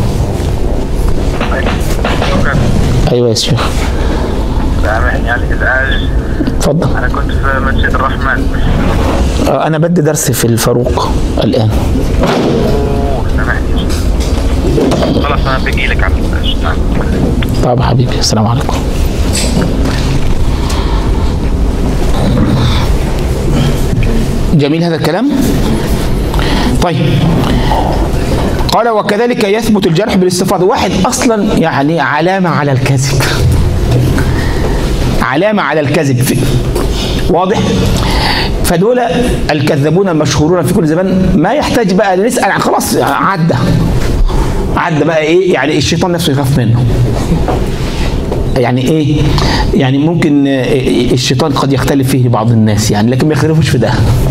أيوة يا شيخ. سامحني على الإزعاج. اتفضل. أنا كنت في مسجد الرحمن. أنا بدي درس في الفاروق الآن. سامحني. خلاص أنا بقي لك على الإزعاج. نعم. طيب حبيبي، السلام عليكم. جميل هذا الكلام. طيب، قال وكذلك يثبت الجرح بالاستفاضة. واحد أصلا يعني علامة على الكذب، علامة على الكذب، واضح؟ فدول الكذابون المشهورون في كل زمان ما يحتاج بقى نسأل عن، خلاص عدى عدى بقى ايه، يعني الشيطان نفسه يخاف منه. يعني ايه؟ يعني ممكن الشيطان قد يختلف فيه بعض الناس يعني، لكن ما يختلفوش في ده.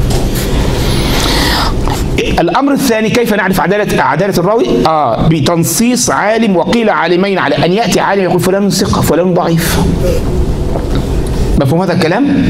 الأمر الثاني كيف نعرف عدالة عدالة الراوي؟ آه بتنصيص عالم وقيل عالمين، على أن يأتي عالم يقول فلان ثقة فلان ضعيف. مفهوم هذا الكلام؟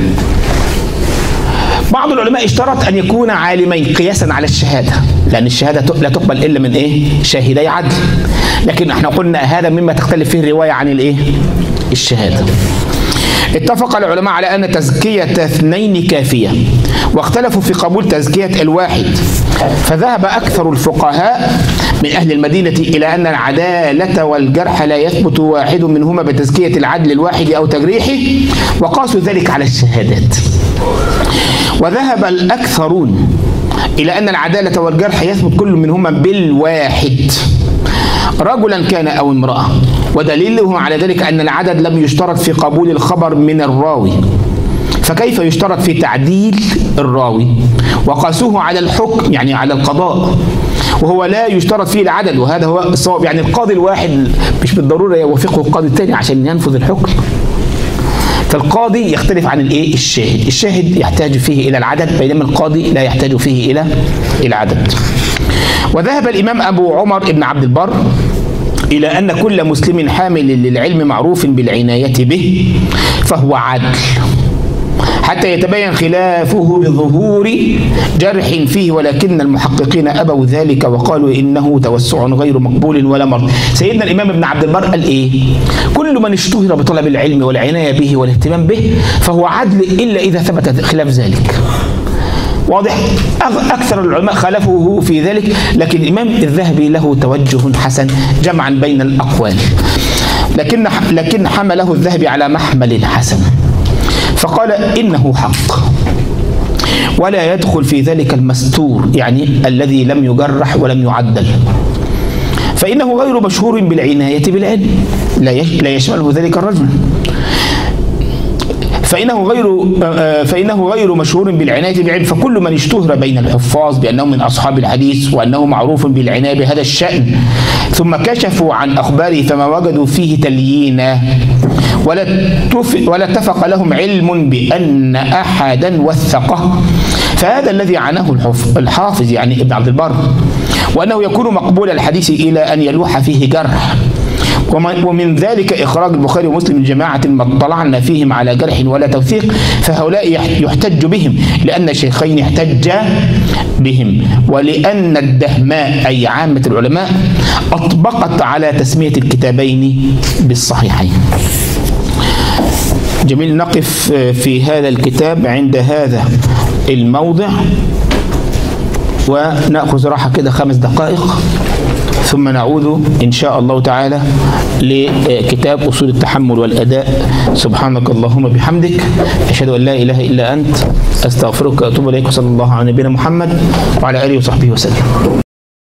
بعض العلماء اشترط أن يكون عالمين قياسا على الشهادة، لأن الشهادة لا تقبل إلا من إيه؟ شاهدي عدل. لكن احنا قلنا هذا مما تختلف فيه الرواية عن الإيه؟ الشهادة. اتفق العلماء على أن تزكية اثنين كافية، واختلفوا في قبول تزكية الواحد، فذهب أكثر الفقهاء من أهل المدينة إلى أن العدالة والجرح لا يثبت واحد منهما بتزكية العدل الواحد أو تجريحه، وقاسوا ذلك على الشهادات. وذهب الأكثرون إلى أن العدالة والجرح يثبت كل منهما بالواحد، رجلا كان أو امرأة، ودليله على ذلك أن العدد لم يشترط في قبول الخبر من الراوي، فكيف يشترط في تعديل الراوي؟ وقاسوه على الحكم يعني على القضاء، وهو لا يشترط فيه العدد، وهذا هو الصواب. يعني القاضي الواحد مش بالضرورة يوافقه القاضي الثاني عشان ينفذ الحكم. فالقاضي يختلف عن الايه؟ الشاهد، الشاهد يحتاج فيه الى العدد، بينما القاضي لا يحتاج فيه الى العدد. وذهب الامام ابو عمر ابن عبد البر الى ان كل مسلم حامل للعلم معروف بالعناية به فهو عدل، حتى يتبين خلافه بظهور جرح فيه، ولكن المحققين أبوا ذلك وقالوا إنه توسع غير مقبول ولا مرض. سيدنا الإمام ابن عبد البر قال إيه؟ كل من اشتهر بطلب العلم والعناية به والاهتمام به فهو عدل إلا إذا ثبت خلاف ذلك. واضح؟ أكثر العلماء خالفوه في ذلك، لكن الإمام الذهبي له توجه حسن جمعا بين الأقوال، لكن لكن حمله الذهبي على محمل حسن، فقال إنه حق ولا يدخل في ذلك المستور، يعني الذي لم يجرح ولم يعدل، فإنه غير مشهور بالعناية بالعلم، لا يشمله ذلك الرجل، فإنه غير فإنه غير مشهور بالعناية بالعلم، فكل من اشتهر بين الحفاظ بأنه من أصحاب الحديث وأنه معروف بالعناية بهذا الشأن ثم كشفوا عن أخباره فما وجدوا فيه تليينا ولا ولا اتفق لهم علم بأن أحدا وثقه، فهذا الذي عناه الحافظ يعني ابن عبد البر، وأنه يكون مقبول الحديث إلى أن يلوح فيه جرح. ومن ذلك إخراج البخاري ومسلم جماعة ما اطلعنا فيهم على جرح ولا توثيق، فهؤلاء يحتج بهم لأن الشيخين احتجا بهم، ولأن الدهماء أي عامة العلماء أطبقت على تسمية الكتابين بالصحيحين. جميل، نقف في هذا الكتاب عند هذا الموضع ونأخذ راحة كده خمس دقائق، ثم نعود إن شاء الله تعالى لكتاب أصول التحمل والأداء. سبحانك اللهم بحمدك، أشهد أن لا إله إلا أنت، أستغفرك وأتوب إليك، وصلى الله على نبينا محمد وعلى آله وصحبه وسلم.